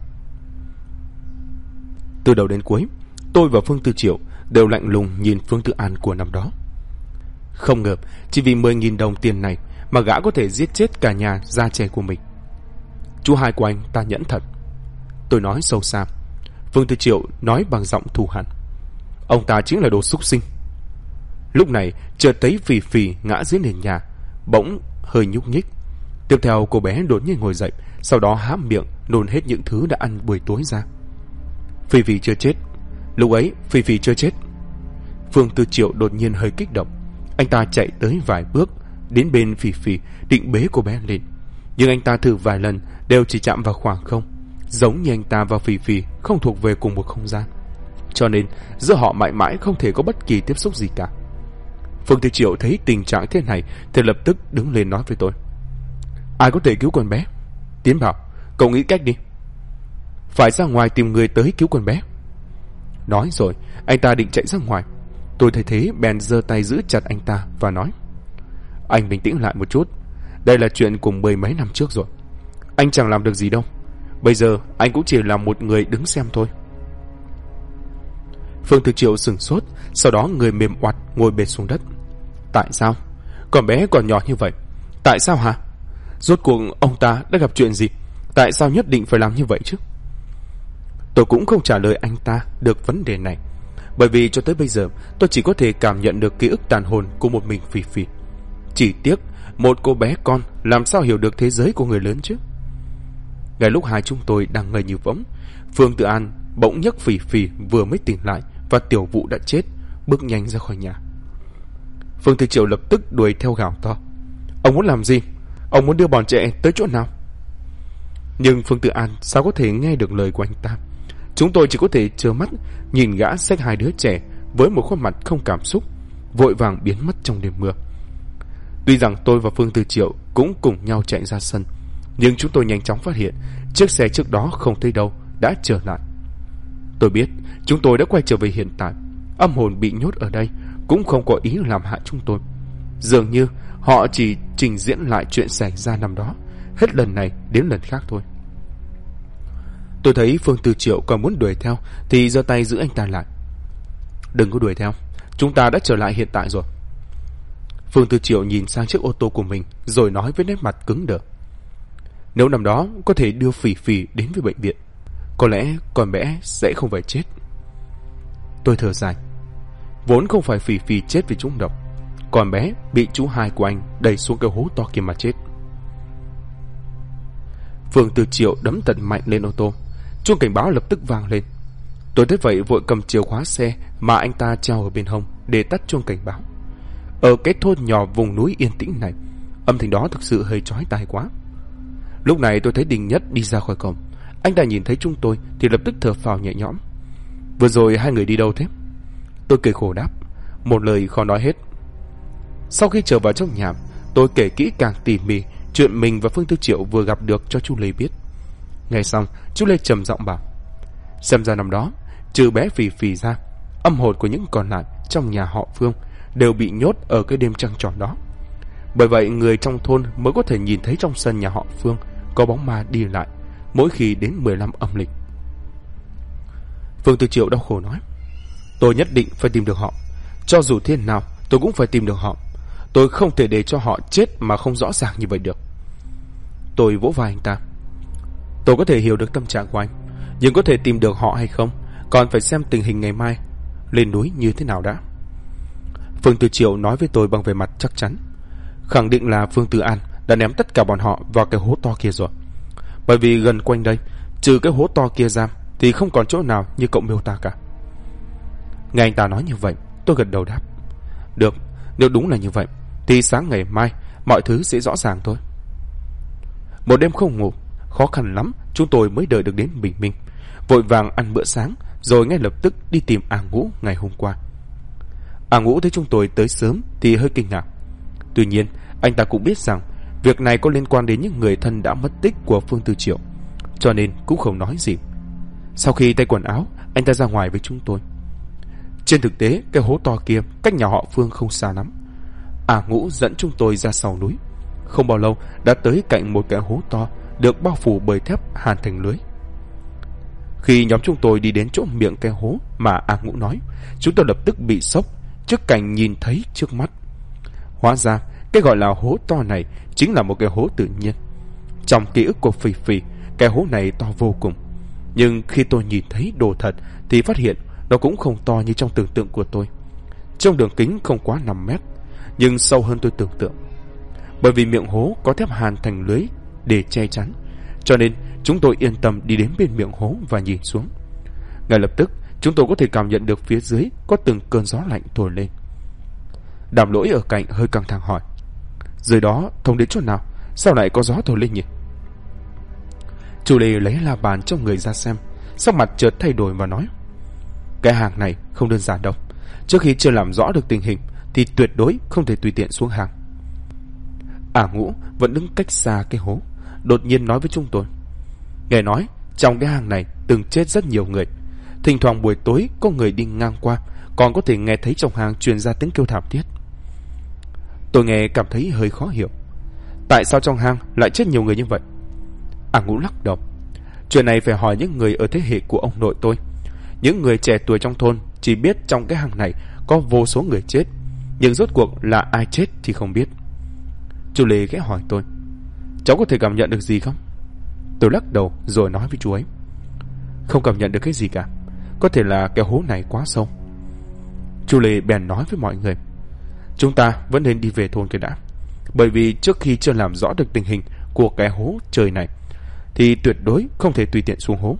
Từ đầu đến cuối, tôi và Phương Tư Triệu đều lạnh lùng nhìn Phương Tư An của năm đó. Không ngờ chỉ vì 10.000 đồng tiền này mà gã có thể giết chết cả nhà già trẻ của mình. Chú hai của anh ta nhẫn thật, tôi nói sâu xa. Phương Tư Triệu nói bằng giọng thù hằn. Ông ta chính là đồ súc sinh. Lúc này chợt thấy Phì Phì ngã dưới nền nhà, bỗng hơi nhúc nhích. Tiếp theo cô bé đột nhiên ngồi dậy, sau đó há miệng nôn hết những thứ đã ăn buổi tối ra. Phì Phì chưa chết. Lúc ấy Phì Phì chưa chết. Phương Tư Triệu đột nhiên hơi kích động. Anh ta chạy tới vài bước đến bên Phì Phì định bế cô bé lên, nhưng anh ta thử vài lần đều chỉ chạm vào khoảng không, giống như anh ta và Phì Phì không thuộc về cùng một không gian, cho nên giữa họ mãi mãi không thể có bất kỳ tiếp xúc gì cả. Phương Tư Triệu thấy tình trạng thế này thì lập tức đứng lên nói với tôi. Ai có thể cứu con bé? Tiến Bảo, cậu nghĩ cách đi. Phải ra ngoài tìm người tới cứu con bé. Nói rồi anh ta định chạy ra ngoài. Tôi thấy thế bèn giơ tay giữ chặt anh ta và nói. Anh bình tĩnh lại một chút. Đây là chuyện của 10 mấy năm trước rồi. Anh chẳng làm được gì đâu. Bây giờ anh cũng chỉ là một người đứng xem thôi. Phương Tư Triệu sửng sốt, sau đó người mềm oặt ngồi bệt xuống đất. Tại sao? Con bé còn nhỏ như vậy. Tại sao hả? Rốt cuộc ông ta đã gặp chuyện gì? Tại sao nhất định phải làm như vậy chứ? Tôi cũng không trả lời anh ta được vấn đề này, bởi vì cho tới bây giờ tôi chỉ có thể cảm nhận được ký ức tàn hồn của một mình Phì Phì. Chỉ tiếc một cô bé con làm sao hiểu được thế giới của người lớn chứ? Ngay lúc hai chúng tôi đang ngây như võng, Phương Tư An bỗng nhấc Phì Phì vừa mới tỉnh lại và Tiểu Vũ đã chết, bước nhanh ra khỏi nhà. Phương Tư Triệu lập tức đuổi theo gào to. Ông muốn làm gì? Ông muốn đưa bọn trẻ tới chỗ nào? Nhưng Phương Tư An sao có thể nghe được lời của anh ta? Chúng tôi chỉ có thể trơ mắt nhìn gã xách hai đứa trẻ với một khuôn mặt không cảm xúc, vội vàng biến mất trong đêm mưa. Tuy rằng tôi và Phương Tư Triệu cũng cùng nhau chạy ra sân, nhưng chúng tôi nhanh chóng phát hiện chiếc xe trước đó không thấy đâu đã trở lại. Tôi biết chúng tôi đã quay trở về hiện tại. Âm hồn bị nhốt ở đây cũng không có ý làm hại chúng tôi. Dường như họ chỉ trình diễn lại chuyện xảy ra năm đó, hết lần này đến lần khác thôi. Tôi thấy Phương Tư Triệu còn muốn đuổi theo thì giơ tay giữ anh ta lại. Đừng có đuổi theo, chúng ta đã trở lại hiện tại rồi. Phương Tư Triệu nhìn sang chiếc ô tô của mình rồi nói với nét mặt cứng đờ. Nếu năm đó có thể đưa Phỉ Phỉ đến với bệnh viện, có lẽ con bé sẽ không phải chết. Tôi thở dài. Vốn không phải Phỉ Phỉ chết vì trúng độc, con bé bị chú hai của anh đẩy xuống cái hố to kia mà chết. Phương Tư Triệu đấm thật mạnh lên ô tô. Chuông cảnh báo lập tức vang lên. Tôi thấy vậy vội cầm chìa khóa xe mà anh ta treo ở bên hông để tắt chuông cảnh báo. Ở cái thôn nhỏ vùng núi yên tĩnh này, âm thanh đó thực sự hơi chói tai quá. Lúc này tôi thấy Đình Nhất đi ra khỏi cổng. Anh ta nhìn thấy chúng tôi thì lập tức thở phào nhẹ nhõm. Vừa rồi hai người đi đâu thế? Tôi cười khổ đáp, một lời khó nói hết. Sau khi trở vào trong nhà, tôi kể kỹ càng tỉ mỉ chuyện mình và Phương Tư Triệu vừa gặp được cho chú Lê biết. Nghe xong, chú Lê trầm giọng bảo, xem ra năm đó, trừ bé Phỉ Phỉ ra, âm hồn của những còn lại trong nhà họ Phương đều bị nhốt ở cái đêm trăng tròn đó. Bởi vậy người trong thôn mới có thể nhìn thấy trong sân nhà họ Phương có bóng ma đi lại mỗi khi đến 15 âm lịch. Phương Tư Triệu đau khổ nói, tôi nhất định phải tìm được họ. Cho dù thế nào tôi cũng phải tìm được họ. Tôi không thể để cho họ chết mà không rõ ràng như vậy được. Tôi vỗ vai anh ta. Tôi có thể hiểu được tâm trạng của anh, nhưng có thể tìm được họ hay không còn phải xem tình hình ngày mai lên núi như thế nào đã. Phương Tư Triệu nói với tôi bằng vẻ mặt chắc chắn, khẳng định là Phương Tư An đã ném tất cả bọn họ vào cái hố to kia rồi. Bởi vì gần quanh đây, trừ cái hố to kia ra thì không còn chỗ nào như cậu miêu tả cả. Nghe anh ta nói như vậy, tôi gật đầu đáp, được, nếu đúng là như vậy thì sáng ngày mai mọi thứ sẽ rõ ràng thôi. Một đêm không ngủ, khó khăn lắm chúng tôi mới đợi được đến bình minh. Vội vàng ăn bữa sáng rồi ngay lập tức đi tìm A Ngũ ngày hôm qua. A Ngũ thấy chúng tôi tới sớm thì hơi kinh ngạc. Tuy nhiên anh ta cũng biết rằng việc này có liên quan đến những người thân đã mất tích của Phương Tư Triệu, cho nên cũng không nói gì. Sau khi thay quần áo, anh ta ra ngoài với chúng tôi. Trên thực tế cái hố to kia cách nhà họ Phương không xa lắm. A Ngũ dẫn chúng tôi ra sau núi. Không bao lâu đã tới cạnh một cái hố to được bao phủ bởi thép hàn thành lưới. Khi nhóm chúng tôi đi đến chỗ miệng cái hố mà A Ngũ nói, chúng tôi lập tức bị sốc trước cảnh nhìn thấy trước mắt. Hóa ra cái gọi là hố to này chính là một cái hố tự nhiên. Trong ký ức của Phỉ Phỉ, cái hố này to vô cùng. Nhưng khi tôi nhìn thấy đồ thật thì phát hiện nó cũng không to như trong tưởng tượng của tôi. Trong đường kính không quá 5 mét, nhưng sâu hơn tôi tưởng tượng. Bởi vì miệng hố có thép hàn thành lưới để che chắn, cho nên chúng tôi yên tâm đi đến bên miệng hố và nhìn xuống. Ngay lập tức chúng tôi có thể cảm nhận được phía dưới có từng cơn gió lạnh thổi lên. Đàm Lỗi ở cạnh hơi căng thẳng hỏi, dưới đó thông đến chỗ nào, sao lại có gió thổi lên nhỉ? Chủ Lê lấy la bàn trong người ra xem, sắc mặt chợt thay đổi và nói, cái hang này không đơn giản đâu. Trước khi chưa làm rõ được tình hình thì tuyệt đối không thể tùy tiện xuống hang. A Ngũ vẫn đứng cách xa cái hố, đột nhiên nói với chúng tôi, nghe nói trong cái hang này từng chết rất nhiều người. Thỉnh thoảng buổi tối có người đi ngang qua còn có thể nghe thấy trong hang truyền ra tiếng kêu thảm thiết. Tôi nghe cảm thấy hơi khó hiểu, tại sao trong hang lại chết nhiều người như vậy? A Ngũ lắc đầu, chuyện này phải hỏi những người ở thế hệ của ông nội tôi. Những người trẻ tuổi trong thôn chỉ biết trong cái hang này có vô số người chết, nhưng rốt cuộc là ai chết thì không biết. Chú Lê ghé hỏi tôi, cháu có thể cảm nhận được gì không? Tôi lắc đầu rồi nói với chú ấy, không cảm nhận được cái gì cả, có thể là cái hố này quá sâu. Chú Lê bèn nói với mọi người, chúng ta vẫn nên đi về thôn cái đã, bởi vì trước khi chưa làm rõ được tình hình của cái hố trời này thì tuyệt đối không thể tùy tiện xuống hố.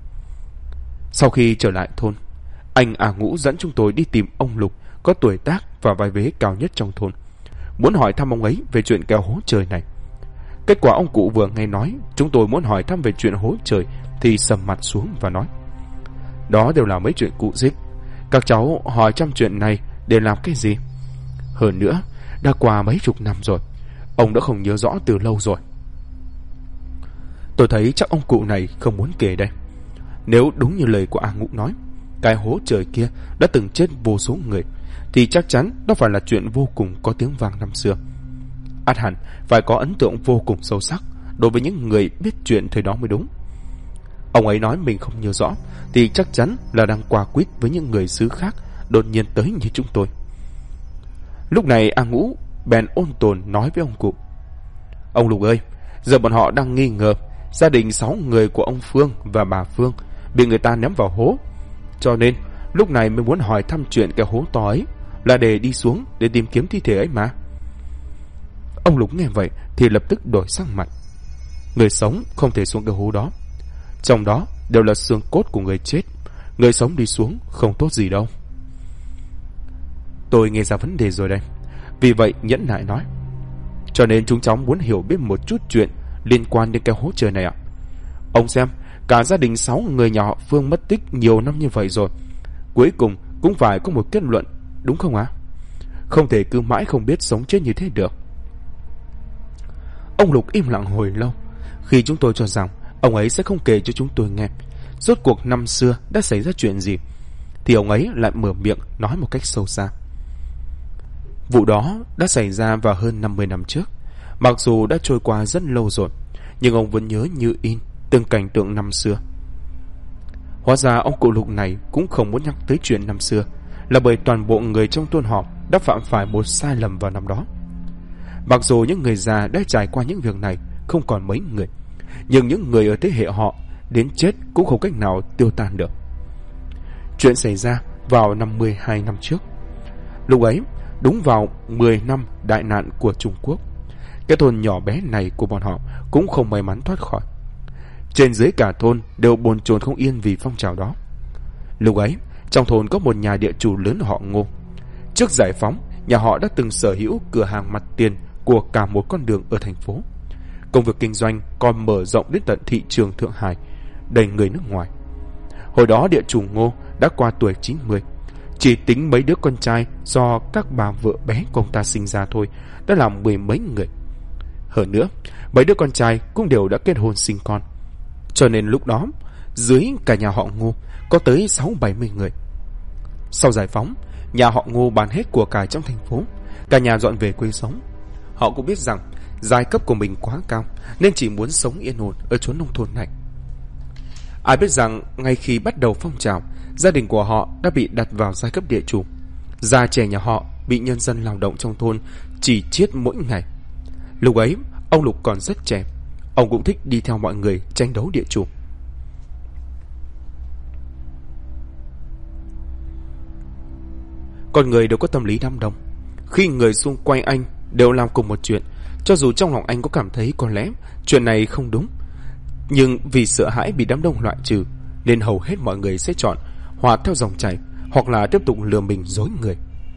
Sau khi trở lại thôn, anh A Ngũ dẫn chúng tôi đi tìm ông Lục có tuổi tác và vai vế cao nhất trong thôn, muốn hỏi thăm ông ấy về chuyện cái hố trời này. Kết quả ông cụ vừa nghe nói chúng tôi muốn hỏi thăm về chuyện hố trời thì sầm mặt xuống và nói, đó đều là mấy chuyện cũ dích, các cháu hỏi trăm chuyện này để làm cái gì? Hơn nữa đã qua mấy chục năm rồi, ông đã không nhớ rõ từ lâu rồi. Tôi thấy chắc ông cụ này không muốn kể đây. Nếu đúng như lời của A Ngũ nói, cái hố trời kia đã từng chết vô số người, thì chắc chắn đó phải là chuyện vô cùng có tiếng vang năm xưa. Ắt hẳn phải có ấn tượng vô cùng sâu sắc đối với những người biết chuyện thời đó mới đúng. Ông ấy nói mình không nhớ rõ thì chắc chắn là đang qua quýt với những người xứ khác đột nhiên tới như chúng tôi. Lúc này A Ngũ bèn ôn tồn nói với ông cụ: Ông Lục ơi, giờ bọn họ đang nghi ngờ gia đình 6 người của ông Phương và bà Phương bị người ta ném vào hố, cho nên lúc này mới muốn hỏi thăm chuyện cái hố to ấy, là để đi xuống để tìm kiếm thi thể ấy mà. Ông Lục nghe vậy thì lập tức đổi sắc mặt. Người sống không thể xuống cái hố đó, trong đó đều là xương cốt của người chết, người sống đi xuống không tốt gì đâu. Tôi nghe ra vấn đề rồi đây, vì vậy nhẫn nại nói: Cho nên chúng cháu muốn hiểu biết một chút chuyện liên quan đến cái hố trời này ạ. Ông xem, cả gia đình 6 người nhà họ Phương mất tích nhiều năm như vậy rồi, cuối cùng cũng phải có một kết luận, đúng không ạ? Không thể cứ mãi không biết sống chết như thế được. Ông Lục im lặng hồi lâu. Khi chúng tôi cho rằng ông ấy sẽ không kể cho chúng tôi nghe rốt cuộc năm xưa đã xảy ra chuyện gì, thì ông ấy lại mở miệng nói một cách sâu xa. Vụ đó đã xảy ra vào hơn 50 năm trước. Mặc dù đã trôi qua rất lâu rồi, nhưng ông vẫn nhớ như in từng cảnh tượng năm xưa. Hóa ra ông cụ Lục này cũng không muốn nhắc tới chuyện năm xưa, là bởi toàn bộ người trong thôn họ đã phạm phải một sai lầm vào năm đó. Mặc dù những người già đã trải qua những việc này không còn mấy người, nhưng những người ở thế hệ họ đến chết cũng không cách nào tiêu tan được. Chuyện xảy ra vào 52 năm trước. Lúc ấy đúng vào 10 năm đại nạn của Trung Quốc, cái thôn nhỏ bé này của bọn họ cũng không may mắn thoát khỏi. Trên dưới cả thôn đều bồn chồn không yên vì phong trào đó. Lúc ấy trong thôn có một nhà địa chủ lớn họ Ngô. Trước giải phóng, nhà họ đã từng sở hữu cửa hàng mặt tiền của cả một con đường ở thành phố. Công việc kinh doanh còn mở rộng đến tận thị trường Thượng Hải, đầy người nước ngoài. Hồi đó địa chủ Ngô đã qua tuổi 90, chỉ tính mấy đứa con trai do các bà vợ bé của ông ta sinh ra thôi đã làm 10 mấy người. Hơn nữa, mấy đứa con trai cũng đều đã kết hôn sinh con, cho nên lúc đó dưới cả nhà họ Ngô có tới 60-70 người. Sau giải phóng, nhà họ Ngô bán hết của cải trong thành phố, cả nhà dọn về quê sống. Họ cũng biết rằng giai cấp của mình quá cao nên chỉ muốn sống yên ổn ở chốn nông thôn này. Ai biết rằng ngay khi bắt đầu phong trào, gia đình của họ đã bị đặt vào giai cấp địa chủ. Già trẻ nhà họ bị nhân dân lao động trong thôn chỉ chiết mỗi ngày. Lúc ấy ông Lục còn rất trẻ, ông cũng thích đi theo mọi người tranh đấu địa chủ. Con người đều có tâm lý đám đông. Khi người xung quanh anh đều làm cùng một chuyện, cho dù trong lòng anh có cảm thấy có lẽ chuyện này không đúng, nhưng vì sợ hãi bị đám đông loại trừ nên hầu hết mọi người sẽ chọn hòa theo dòng chảy, hoặc là tiếp tục lừa mình dối người.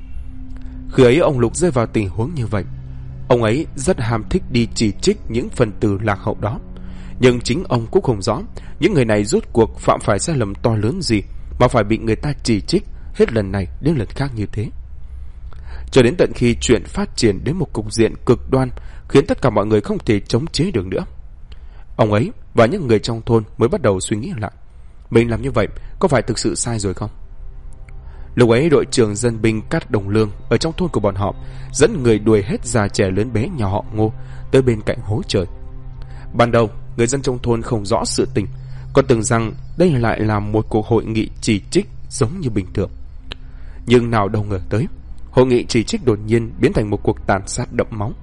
Khi ấy ông Lục rơi vào tình huống như vậy. Ông ấy rất ham thích đi chỉ trích những phần tử lạc hậu đó, nhưng chính ông cũng không rõ những người này rốt cuộc phạm phải sai lầm to lớn gì mà phải bị người ta chỉ trích hết lần này đến lần khác như thế. Cho đến tận khi chuyện phát triển đến một cục diện cực đoan khiến tất cả mọi người không thể chống chế được nữa, ông ấy và những người trong thôn mới bắt đầu suy nghĩ lại, mình làm như vậy có phải thực sự sai rồi không? Lúc ấy đội trưởng dân binh Cát Đồng Lương ở trong thôn của bọn họ dẫn người đuổi hết già trẻ lớn bé nhà họ Ngô tới bên cạnh hố trời. Ban đầu người dân trong thôn không rõ sự tình, còn tưởng rằng đây lại là một cuộc hội nghị chỉ trích giống như bình thường. Nhưng nào đâu ngờ tới, hội nghị chỉ trích đột nhiên biến thành một cuộc tàn sát đẫm máu.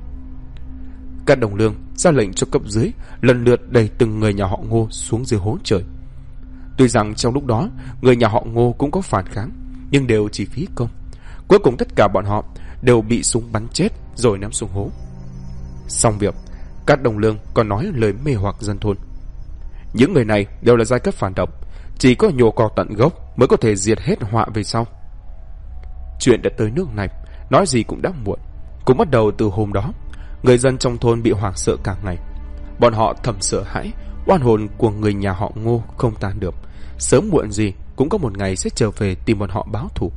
Cát Đồng Lương ra lệnh cho cấp dưới lần lượt đẩy từng người nhà họ Ngô xuống dưới hố trời. Tuy rằng trong lúc đó người nhà họ Ngô cũng có phản kháng, nhưng đều chỉ phí công. Cuối cùng tất cả bọn họ đều bị súng bắn chết rồi ném xuống hố. Xong việc, Cát Đồng Lương còn nói lời mê hoặc dân thôn. Những người này đều là giai cấp phản động, chỉ có nhổ cỏ tận gốc mới có thể diệt hết họa về sau. Chuyện đã tới nước này, nói gì cũng đã muộn. Cũng bắt đầu từ hôm đó, người dân trong thôn bị hoảng sợ cả ngày. Bọn họ thầm sợ hãi, oan hồn của người nhà họ Ngô không tan được, sớm muộn gì cũng có một ngày sẽ trở về tìm bọn họ báo thù.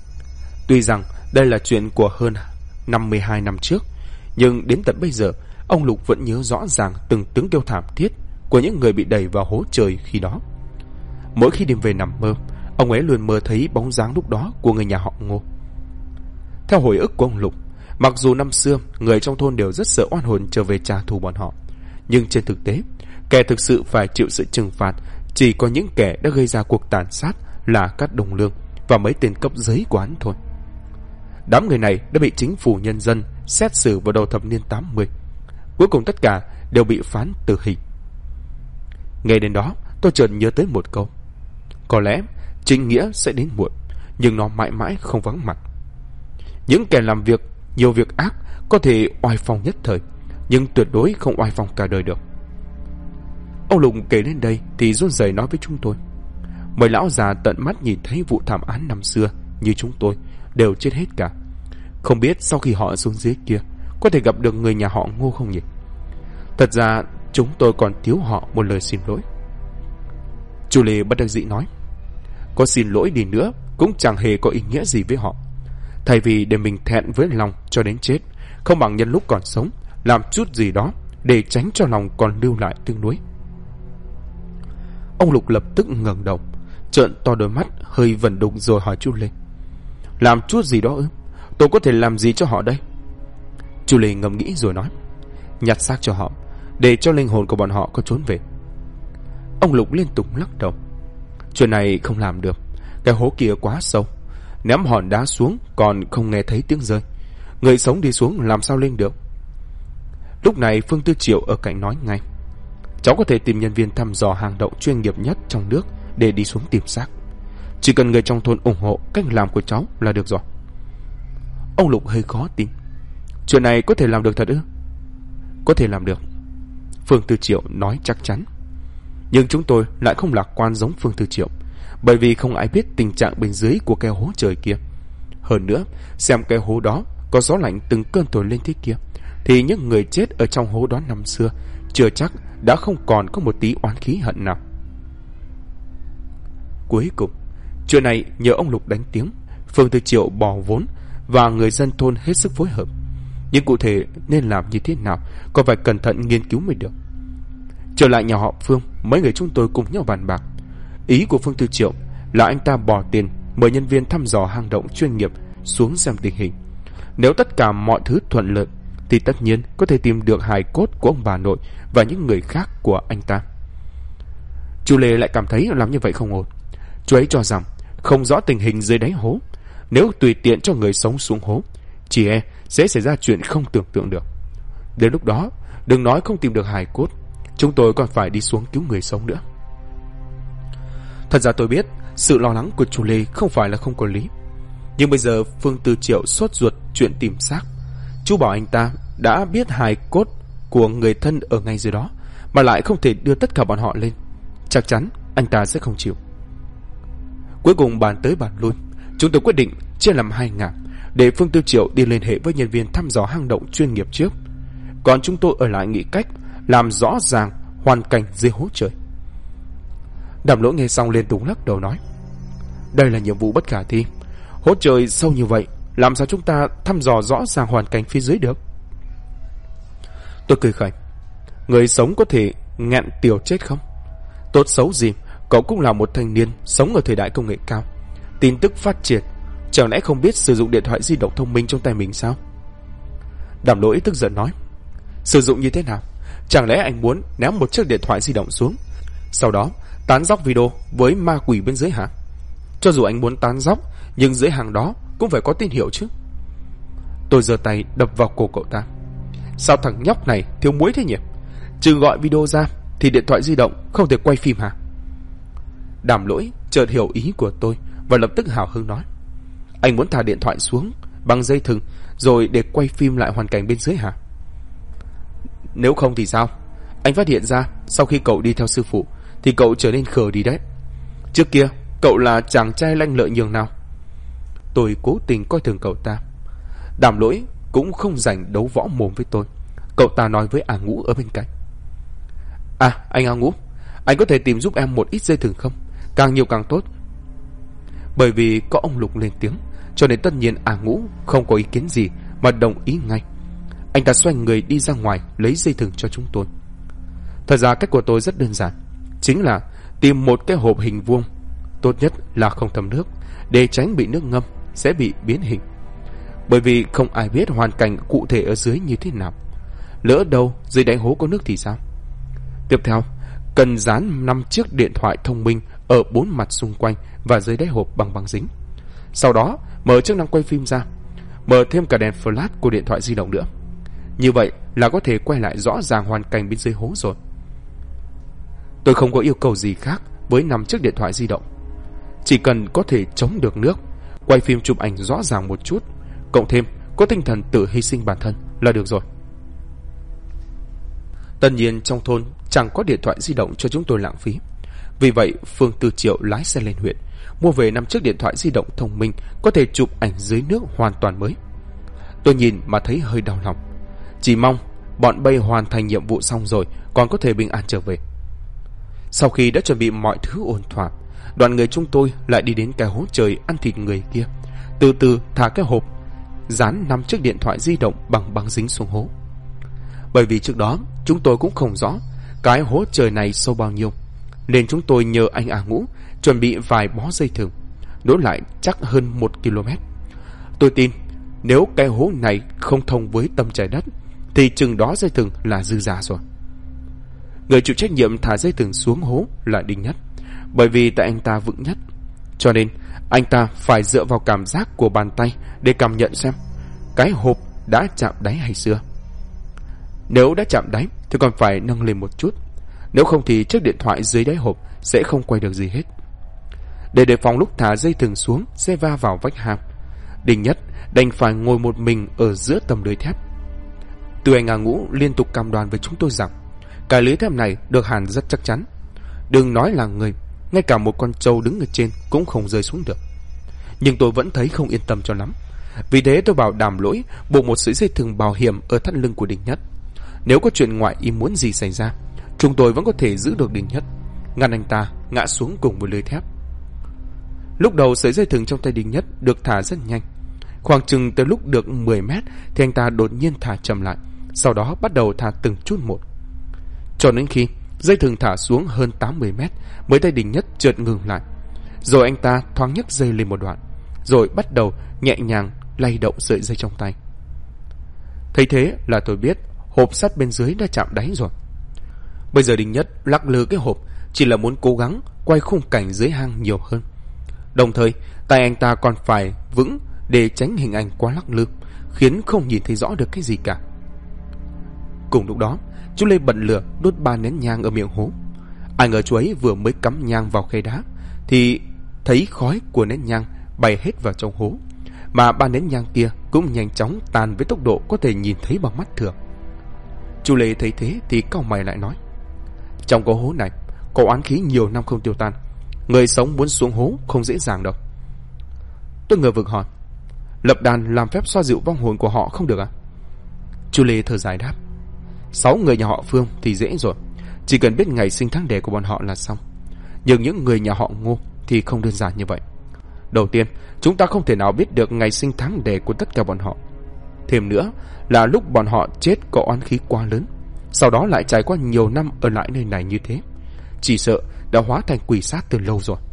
Tuy rằng đây là chuyện của hơn 52 năm trước, nhưng đến tận bây giờ ông Lục vẫn nhớ rõ ràng từng tiếng kêu thảm thiết của những người bị đẩy vào hố trời khi đó. Mỗi khi đêm về nằm mơ, ông ấy luôn mơ thấy bóng dáng lúc đó của người nhà họ Ngô. Theo hồi ức của ông Lục, mặc dù năm xưa người trong thôn đều rất sợ oan hồn trở về trả thù bọn họ, Nhưng trên thực tế, kẻ thực sự phải chịu sự trừng phạt chỉ có những kẻ đã gây ra cuộc tàn sát là các đồng lương và mấy tên cấp dưới của hắn thôi. Đám người này đã bị chính phủ nhân dân xét xử vào đầu thập niên 80. Cuối cùng tất cả đều bị phán tử hình. Nghe đến đó, tôi chợt nhớ tới một câu. Có lẽ chính nghĩa sẽ đến muộn, nhưng nó mãi mãi không vắng mặt. Những kẻ làm việc nhiều việc ác có thể oai phong nhất thời, nhưng tuyệt đối không oai phong cả đời được. Ông Lục kể đến đây thì run rẩy nói với chúng tôi. Mấy lão già tận mắt nhìn thấy vụ thảm án năm xưa như chúng tôi đều chết hết cả. Không biết sau khi họ xuống dưới kia có thể gặp được người nhà họ Ngô không nhỉ? Thật ra chúng tôi còn thiếu họ một lời xin lỗi. Chú Lê bất đắc dĩ nói, có xin lỗi đi nữa cũng chẳng hề có ý nghĩa gì với họ. Thay vì để mình thẹn với lòng cho đến chết, không bằng nhân lúc còn sống làm chút gì đó để tránh cho lòng còn lưu lại tương đối. Ông Lục lập tức ngẩng đầu, trợn to đôi mắt hơi vẩn đục rồi hỏi chú Lê, làm chút gì đó ư? Tôi có thể làm gì cho họ đây? Chú Lê ngẫm nghĩ rồi nói, nhặt xác cho họ, để cho linh hồn của bọn họ có trốn về. Ông Lục liên tục lắc đầu. Chuyện này không làm được, cái hố kia quá sâu, ném hòn đá xuống còn không nghe thấy tiếng rơi, người sống đi xuống làm sao lên được? Lúc này Phương Tư Triệu ở cạnh nói ngay, cháu có thể tìm nhân viên thăm dò hang động chuyên nghiệp nhất trong nước để đi xuống tìm xác. Chỉ cần người trong thôn ủng hộ cách làm của cháu là được rồi. Ông Lục hơi khó tin. Chuyện này có thể làm được thật ư? Có thể làm được, Phương Tư Triệu nói chắc chắn. Nhưng chúng tôi lại không lạc quan giống Phương Tư Triệu, bởi vì không ai biết tình trạng bên dưới của cái hố trời kia. Hơn nữa, xem cái hố đó có gió lạnh từng cơn thổi lên thế kia, thì những người chết ở trong hố đó năm xưa chưa chắc đã không còn có một tí oán khí hận nào. Cuối cùng, chuyện này nhờ ông Lục đánh tiếng, Phương Tư Triệu bỏ vốn và người dân thôn hết sức phối hợp. Nhưng cụ thể nên làm như thế nào còn phải cẩn thận nghiên cứu mới được. Trở lại nhà họ Phương, mấy người chúng tôi cùng nhau bàn bạc. Ý của Phương Tư Triệu là anh ta bỏ tiền mời nhân viên thăm dò hang động chuyên nghiệp xuống xem tình hình. Nếu tất cả mọi thứ thuận lợi thì tất nhiên có thể tìm được hài cốt của ông bà nội và những người khác của anh ta. Chú Lê lại cảm thấy làm như vậy không ổn. Chú ấy cho rằng không rõ tình hình dưới đáy hố, nếu tùy tiện cho người sống xuống hố, chỉ sẽ xảy ra chuyện không tưởng tượng được. Đến lúc đó, đừng nói không tìm được hài cốt, chúng tôi còn phải đi xuống cứu người sống nữa. Thật ra tôi biết sự lo lắng của chú Lê không phải là không có lý, nhưng bây giờ Phương Tư Triệu sốt ruột chuyện tìm xác. Chú bảo anh ta đã biết hài cốt của người thân ở ngay dưới đó, mà lại không thể đưa tất cả bọn họ lên. Chắc chắn anh ta sẽ không chịu. Cuối cùng bàn tới bàn lui, chúng tôi quyết định chia làm hai ngả, để Phương Tư Triệu đi liên hệ với nhân viên thăm dò hang động chuyên nghiệp trước, còn chúng tôi ở lại nghĩ cách làm rõ ràng hoàn cảnh dưới hố trời. Đàm Lỗi nghe xong liên tục lắc đầu nói, đây là nhiệm vụ bất khả thi. Hố trời sâu như vậy, làm sao chúng ta thăm dò rõ ràng hoàn cảnh phía dưới được? Tôi cười khẩy, người sống có thể nghẹn tiểu chết không? Tốt xấu gì, cậu cũng là một thanh niên sống ở thời đại công nghệ cao, tin tức phát triển, chẳng lẽ không biết sử dụng điện thoại di động thông minh trong tay mình sao? Đàm Lỗi tức giận nói, sử dụng như thế nào? Chẳng lẽ anh muốn ném một chiếc điện thoại di động xuống, sau đó tán dóc video với ma quỷ bên dưới hả? Cho dù anh muốn tán dóc, nhưng dưới hàng đó cũng phải có tín hiệu chứ. Tôi giơ tay đập vào cổ cậu ta. Sao thằng nhóc này thiếu muối thế nhỉ? Trừ gọi video ra thì điện thoại di động không thể quay phim hả? Đàm Lỗi chợt hiểu ý của tôi và lập tức hào hứng nói, anh muốn thả điện thoại xuống bằng dây thừng rồi để quay phim lại hoàn cảnh bên dưới hả? Nếu không thì sao? Anh phát hiện ra sau khi cậu đi theo sư phụ thì cậu trở nên khờ đi đấy. Trước kia cậu là chàng trai lanh lợi nhường nào. Tôi cố tình coi thường cậu ta. Đàm Lỗi cũng không rảnh đấu võ mồm với tôi. Cậu ta nói với A Ngũ ở bên cạnh, à anh A Ngũ, anh có thể tìm giúp em một ít dây thừng không? Càng nhiều càng tốt. Bởi vì có ông Lục lên tiếng, cho nên tất nhiên A Ngũ không có ý kiến gì mà đồng ý ngay. Anh ta xoay người đi ra ngoài lấy dây thừng cho chúng tôi. Thật ra cách của tôi rất đơn giản, chính là tìm một cái hộp hình vuông, tốt nhất là không thấm nước, để tránh bị nước ngâm sẽ bị biến hình. Bởi vì không ai biết hoàn cảnh cụ thể ở dưới như thế nào. Lỡ đâu dưới đáy hố có nước thì sao? Tiếp theo, cần dán 5 chiếc điện thoại thông minh ở 4 mặt xung quanh và dưới đáy hộp bằng băng dính. Sau đó, mở chức năng quay phim ra, mở thêm cả đèn flash của điện thoại di động nữa. Như vậy là có thể quay lại rõ ràng hoàn cảnh bên dưới hố rồi. Tôi không có yêu cầu gì khác với 5 chiếc điện thoại di động. Chỉ cần có thể chống được nước, quay phim chụp ảnh rõ ràng một chút, cộng thêm có tinh thần tự hy sinh bản thân là được rồi. Tất nhiên trong thôn chẳng có điện thoại di động cho chúng tôi lãng phí. Vì vậy Phương Tư Triệu lái xe lên huyện, mua về 5 chiếc điện thoại di động thông minh có thể chụp ảnh dưới nước hoàn toàn mới. Tôi nhìn mà thấy hơi đau lòng. Chỉ mong bọn Bay hoàn thành nhiệm vụ xong rồi còn có thể bình an trở về. Sau khi đã chuẩn bị mọi thứ ổn thỏa, đoàn người chúng tôi lại đi đến cái hố trời ăn thịt người kia, từ từ thả cái hộp dán 5 chiếc điện thoại di động bằng băng dính xuống hố. Bởi vì trước đó chúng tôi cũng không rõ cái hố trời này sâu bao nhiêu, nên chúng tôi nhờ anh A Ngũ chuẩn bị vài bó dây thừng, nối lại chắc hơn 1 km. Tôi tin nếu cái hố này không thông với tâm trái đất thì chừng đó dây thừng là dư giả rồi. Người chịu trách nhiệm thả dây thừng xuống hố là Đinh Nhất, bởi vì tại anh ta vững nhất, cho nên anh ta phải dựa vào cảm giác của bàn tay để cảm nhận xem cái hộp đã chạm đáy hay chưa. Nếu đã chạm đáy thì còn phải nâng lên một chút, nếu không thì chiếc điện thoại dưới đáy hộp sẽ không quay được gì hết. Để đề phòng lúc thả dây thừng xuống sẽ va vào vách hang, Đinh Nhất đành phải ngồi một mình ở giữa tấm lưới thép. Từ anh A Ngũ liên tục cam đoan với chúng tôi rằng cái lưới thép này được hàn rất chắc chắn, đừng nói là người, ngay cả một con trâu đứng ở trên cũng không rơi xuống được. Nhưng tôi vẫn thấy không yên tâm cho lắm. Vì thế tôi bảo Đàm Lỗi buộc một sợi dây thừng bảo hiểm ở thắt lưng của Đinh Nhất. Nếu có chuyện ngoại ý muốn gì xảy ra, chúng tôi vẫn có thể giữ được Đinh Nhất, ngăn anh ta ngã xuống cùng với lưới thép. Lúc đầu sợi dây thừng trong tay Đinh Nhất được thả rất nhanh. Khoảng chừng tới lúc được 10 mét thì anh ta đột nhiên thả chậm lại, sau đó bắt đầu thả từng chút một. Cho đến khi dây thừng thả xuống hơn 80 mét mới thấy Đinh Nhất chợt ngừng lại. Rồi anh ta thoáng nhấc dây lên một đoạn, rồi bắt đầu nhẹ nhàng lay động sợi dây trong tay. Thấy thế là tôi biết hộp sắt bên dưới đã chạm đáy rồi. Bây giờ Đinh Nhất lắc lư cái hộp chỉ là muốn cố gắng quay khung cảnh dưới hang nhiều hơn. Đồng thời tay anh ta còn phải vững để tránh hình ảnh quá lắc lư, khiến không nhìn thấy rõ được cái gì cả. Cùng lúc đó, chú Lê bật lửa đốt 3 nén nhang ở miệng hố. Ai ngờ chú ấy vừa mới cắm nhang vào khay đá thì thấy khói của nén nhang bay hết vào trong hố, mà 3 nén nhang kia cũng nhanh chóng tan với tốc độ có thể nhìn thấy bằng mắt thường. Chú Lê thấy thế thì cau mày lại nói: trong cái hố này có oán khí nhiều năm không tiêu tan, người sống muốn xuống hố không dễ dàng đâu. Tôi ngờ vực hỏi: lập đàn làm phép xoa dịu vong hồn của họ không được à? Chú Lê thở dài đáp: 6 người nhà họ Phương thì dễ rồi, chỉ cần biết ngày sinh tháng đẻ của bọn họ là xong. Nhưng những người nhà họ Ngô thì không đơn giản như vậy. Đầu tiên, chúng ta không thể nào biết được ngày sinh tháng đẻ của tất cả bọn họ. Thêm nữa là lúc bọn họ chết có oán khí quá lớn, sau đó lại trải qua nhiều năm ở lại nơi này như thế, chỉ sợ đã hóa thành quỷ sát từ lâu rồi.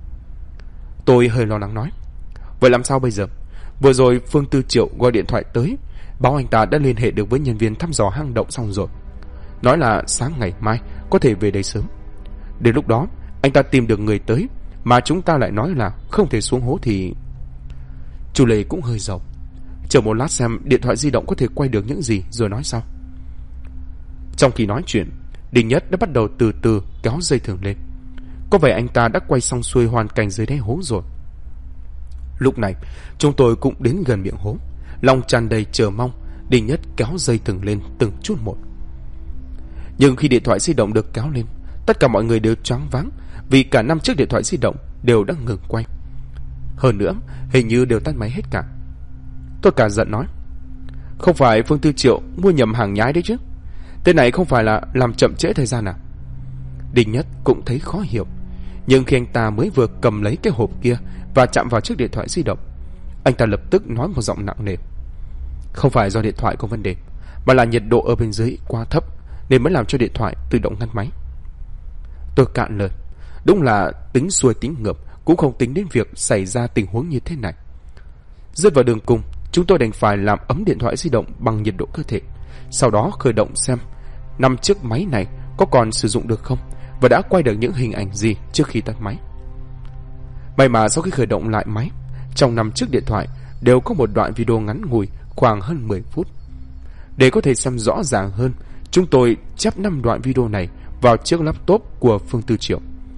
Tôi hơi lo lắng nói: vậy làm sao bây giờ? Vừa rồi Phương Tư Triệu gọi điện thoại tới, báo anh ta đã liên hệ được với nhân viên thăm dò hang động xong rồi, nói là sáng ngày mai có thể về đây sớm. Đến lúc đó anh ta tìm được người tới, mà chúng ta lại nói là không thể xuống hố thì... Chú Lê cũng hơi giàu. Chờ một lát xem điện thoại di động có thể quay được những gì rồi nói sau. Trong khi nói chuyện, Đinh Nhất đã bắt đầu từ từ kéo dây thừng lên. Có vẻ anh ta đã quay xong xuôi hoàn cảnh dưới đáy hố rồi. Lúc này chúng tôi cũng đến gần miệng hố, lòng tràn đầy chờ mong. Đinh Nhất kéo dây thừng lên từng chút một. Nhưng khi điện thoại di động được kéo lên, tất cả mọi người đều choáng váng, vì cả 5 chiếc điện thoại di động đều đã ngừng quay. Hơn nữa hình như đều tắt máy hết cả. Tôi cả giận nói: không phải Phương Tư Triệu mua nhầm hàng nhái đấy chứ? Tên này không phải là làm chậm trễ thời gian à? Đinh Nhất cũng thấy khó hiểu. Nhưng khi anh ta mới vừa cầm lấy cái hộp kia và chạm vào chiếc điện thoại di động, anh ta lập tức nói một giọng nặng nề: không phải do điện thoại có vấn đề, mà là nhiệt độ ở bên dưới quá thấp nên mới làm cho điện thoại tự động ngắt máy. Tôi cạn lời. Đúng là tính xuôi tính ngược, cũng không tính đến việc xảy ra tình huống như thế này. Rơi vào đường cùng, chúng tôi đành phải làm ấm điện thoại di động bằng nhiệt độ cơ thể, sau đó khởi động xem 5 chiếc máy này có còn sử dụng được không và đã quay được những hình ảnh gì trước khi tắt máy. May mà sau khi khởi động lại máy, trong 5 chiếc điện thoại đều có một đoạn video ngắn ngủi khoảng hơn 10 phút. Để có thể xem rõ ràng hơn, chúng tôi chép 5 đoạn video này vào chiếc laptop của Phương Tư Triệu.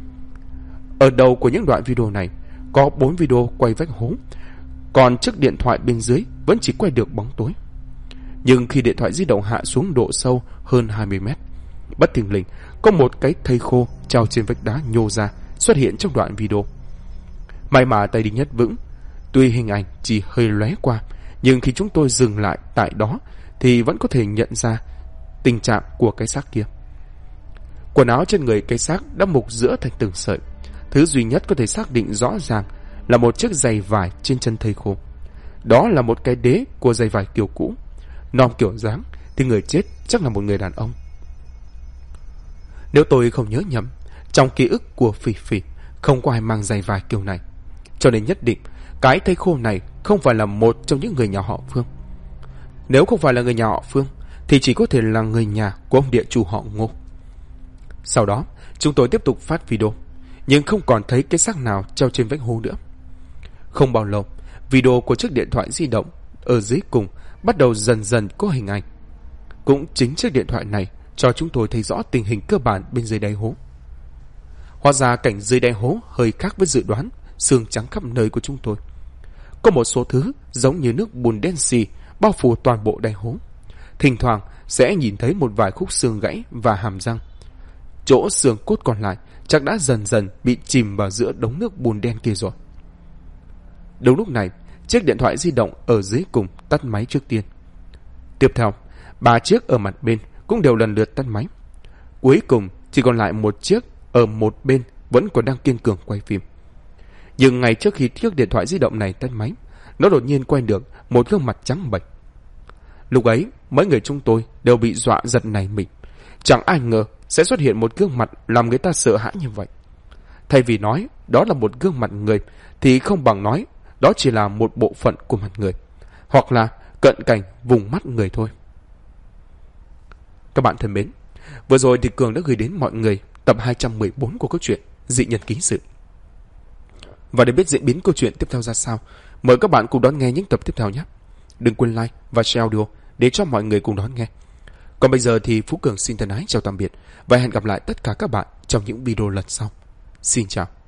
Ở đầu của những đoạn video này có 4 video quay vách hố, còn chiếc điện thoại bên dưới vẫn chỉ quay được bóng tối. Nhưng khi điện thoại di động hạ xuống độ sâu hơn 20 mét, bất thình lình có một cái thây khô treo trên vách đá nhô ra xuất hiện trong đoạn video. May mà tay Đinh Nhất vững, tuy hình ảnh chỉ hơi lóe qua, nhưng khi chúng tôi dừng lại tại đó thì vẫn có thể nhận ra tình trạng của cái xác kia. Quần áo trên người cái xác đã mục rữa thành từng sợi. Thứ duy nhất có thể xác định rõ ràng là một chiếc giày vải trên chân thây khô. Đó là một cái đế của giày vải kiểu cũ. Non kiểu dáng thì người chết chắc là một người đàn ông. Nếu tôi không nhớ nhầm, trong ký ức của Phỉ Phỉ không có ai mang giày vải kiểu này, cho nên nhất định cái thây khô này không phải là một trong những người nhà họ Phương. Nếu không phải là người nhà họ Phương thì chỉ có thể là người nhà của ông địa chủ họ Ngô. Sau đó chúng tôi tiếp tục phát video, nhưng không còn thấy cái xác nào treo trên vách hố nữa. Không bao lâu, video của chiếc điện thoại di động ở dưới cùng bắt đầu dần dần có hình ảnh. Cũng chính chiếc điện thoại này cho chúng tôi thấy rõ tình hình cơ bản bên dưới đáy hố. Hóa ra cảnh dưới đáy hố hơi khác với dự đoán sương trắng khắp nơi của chúng tôi. Có một số thứ giống như nước bùn đen xì bao phủ toàn bộ đáy hố. Thỉnh thoảng sẽ nhìn thấy một vài khúc xương gãy và hàm răng. Chỗ xương cốt còn lại chắc đã dần dần bị chìm vào giữa đống nước bùn đen kia rồi. Đúng lúc này, chiếc điện thoại di động ở dưới cùng tắt máy trước tiên. Tiếp theo, 3 chiếc ở mặt bên cũng đều lần lượt tắt máy. Cuối cùng chỉ còn lại một chiếc ở một bên vẫn còn đang kiên cường quay phim. Nhưng ngay trước khi chiếc điện thoại di động này tắt máy, nó đột nhiên quay được một gương mặt trắng bệch. Lúc ấy, mấy người chúng tôi đều bị dọa giật nảy mình. Chẳng ai ngờ sẽ xuất hiện một gương mặt làm người ta sợ hãi như vậy. Thay vì nói đó là một gương mặt người thì không bằng nói đó chỉ là một bộ phận của mặt người, hoặc là cận cảnh vùng mắt người thôi. Các bạn thân mến, vừa rồi thì Cường đã gửi đến mọi người tập 214 của câu chuyện Dị Nhân Ký Sự. Và để biết diễn biến câu chuyện tiếp theo ra sao, mời các bạn cùng đón nghe những tập tiếp theo nhé. Đừng quên like và share audio để cho mọi người cùng đón nghe. Còn bây giờ thì Phú Cường xin thân ái chào tạm biệt và hẹn gặp lại tất cả các bạn trong những video lần sau. Xin chào.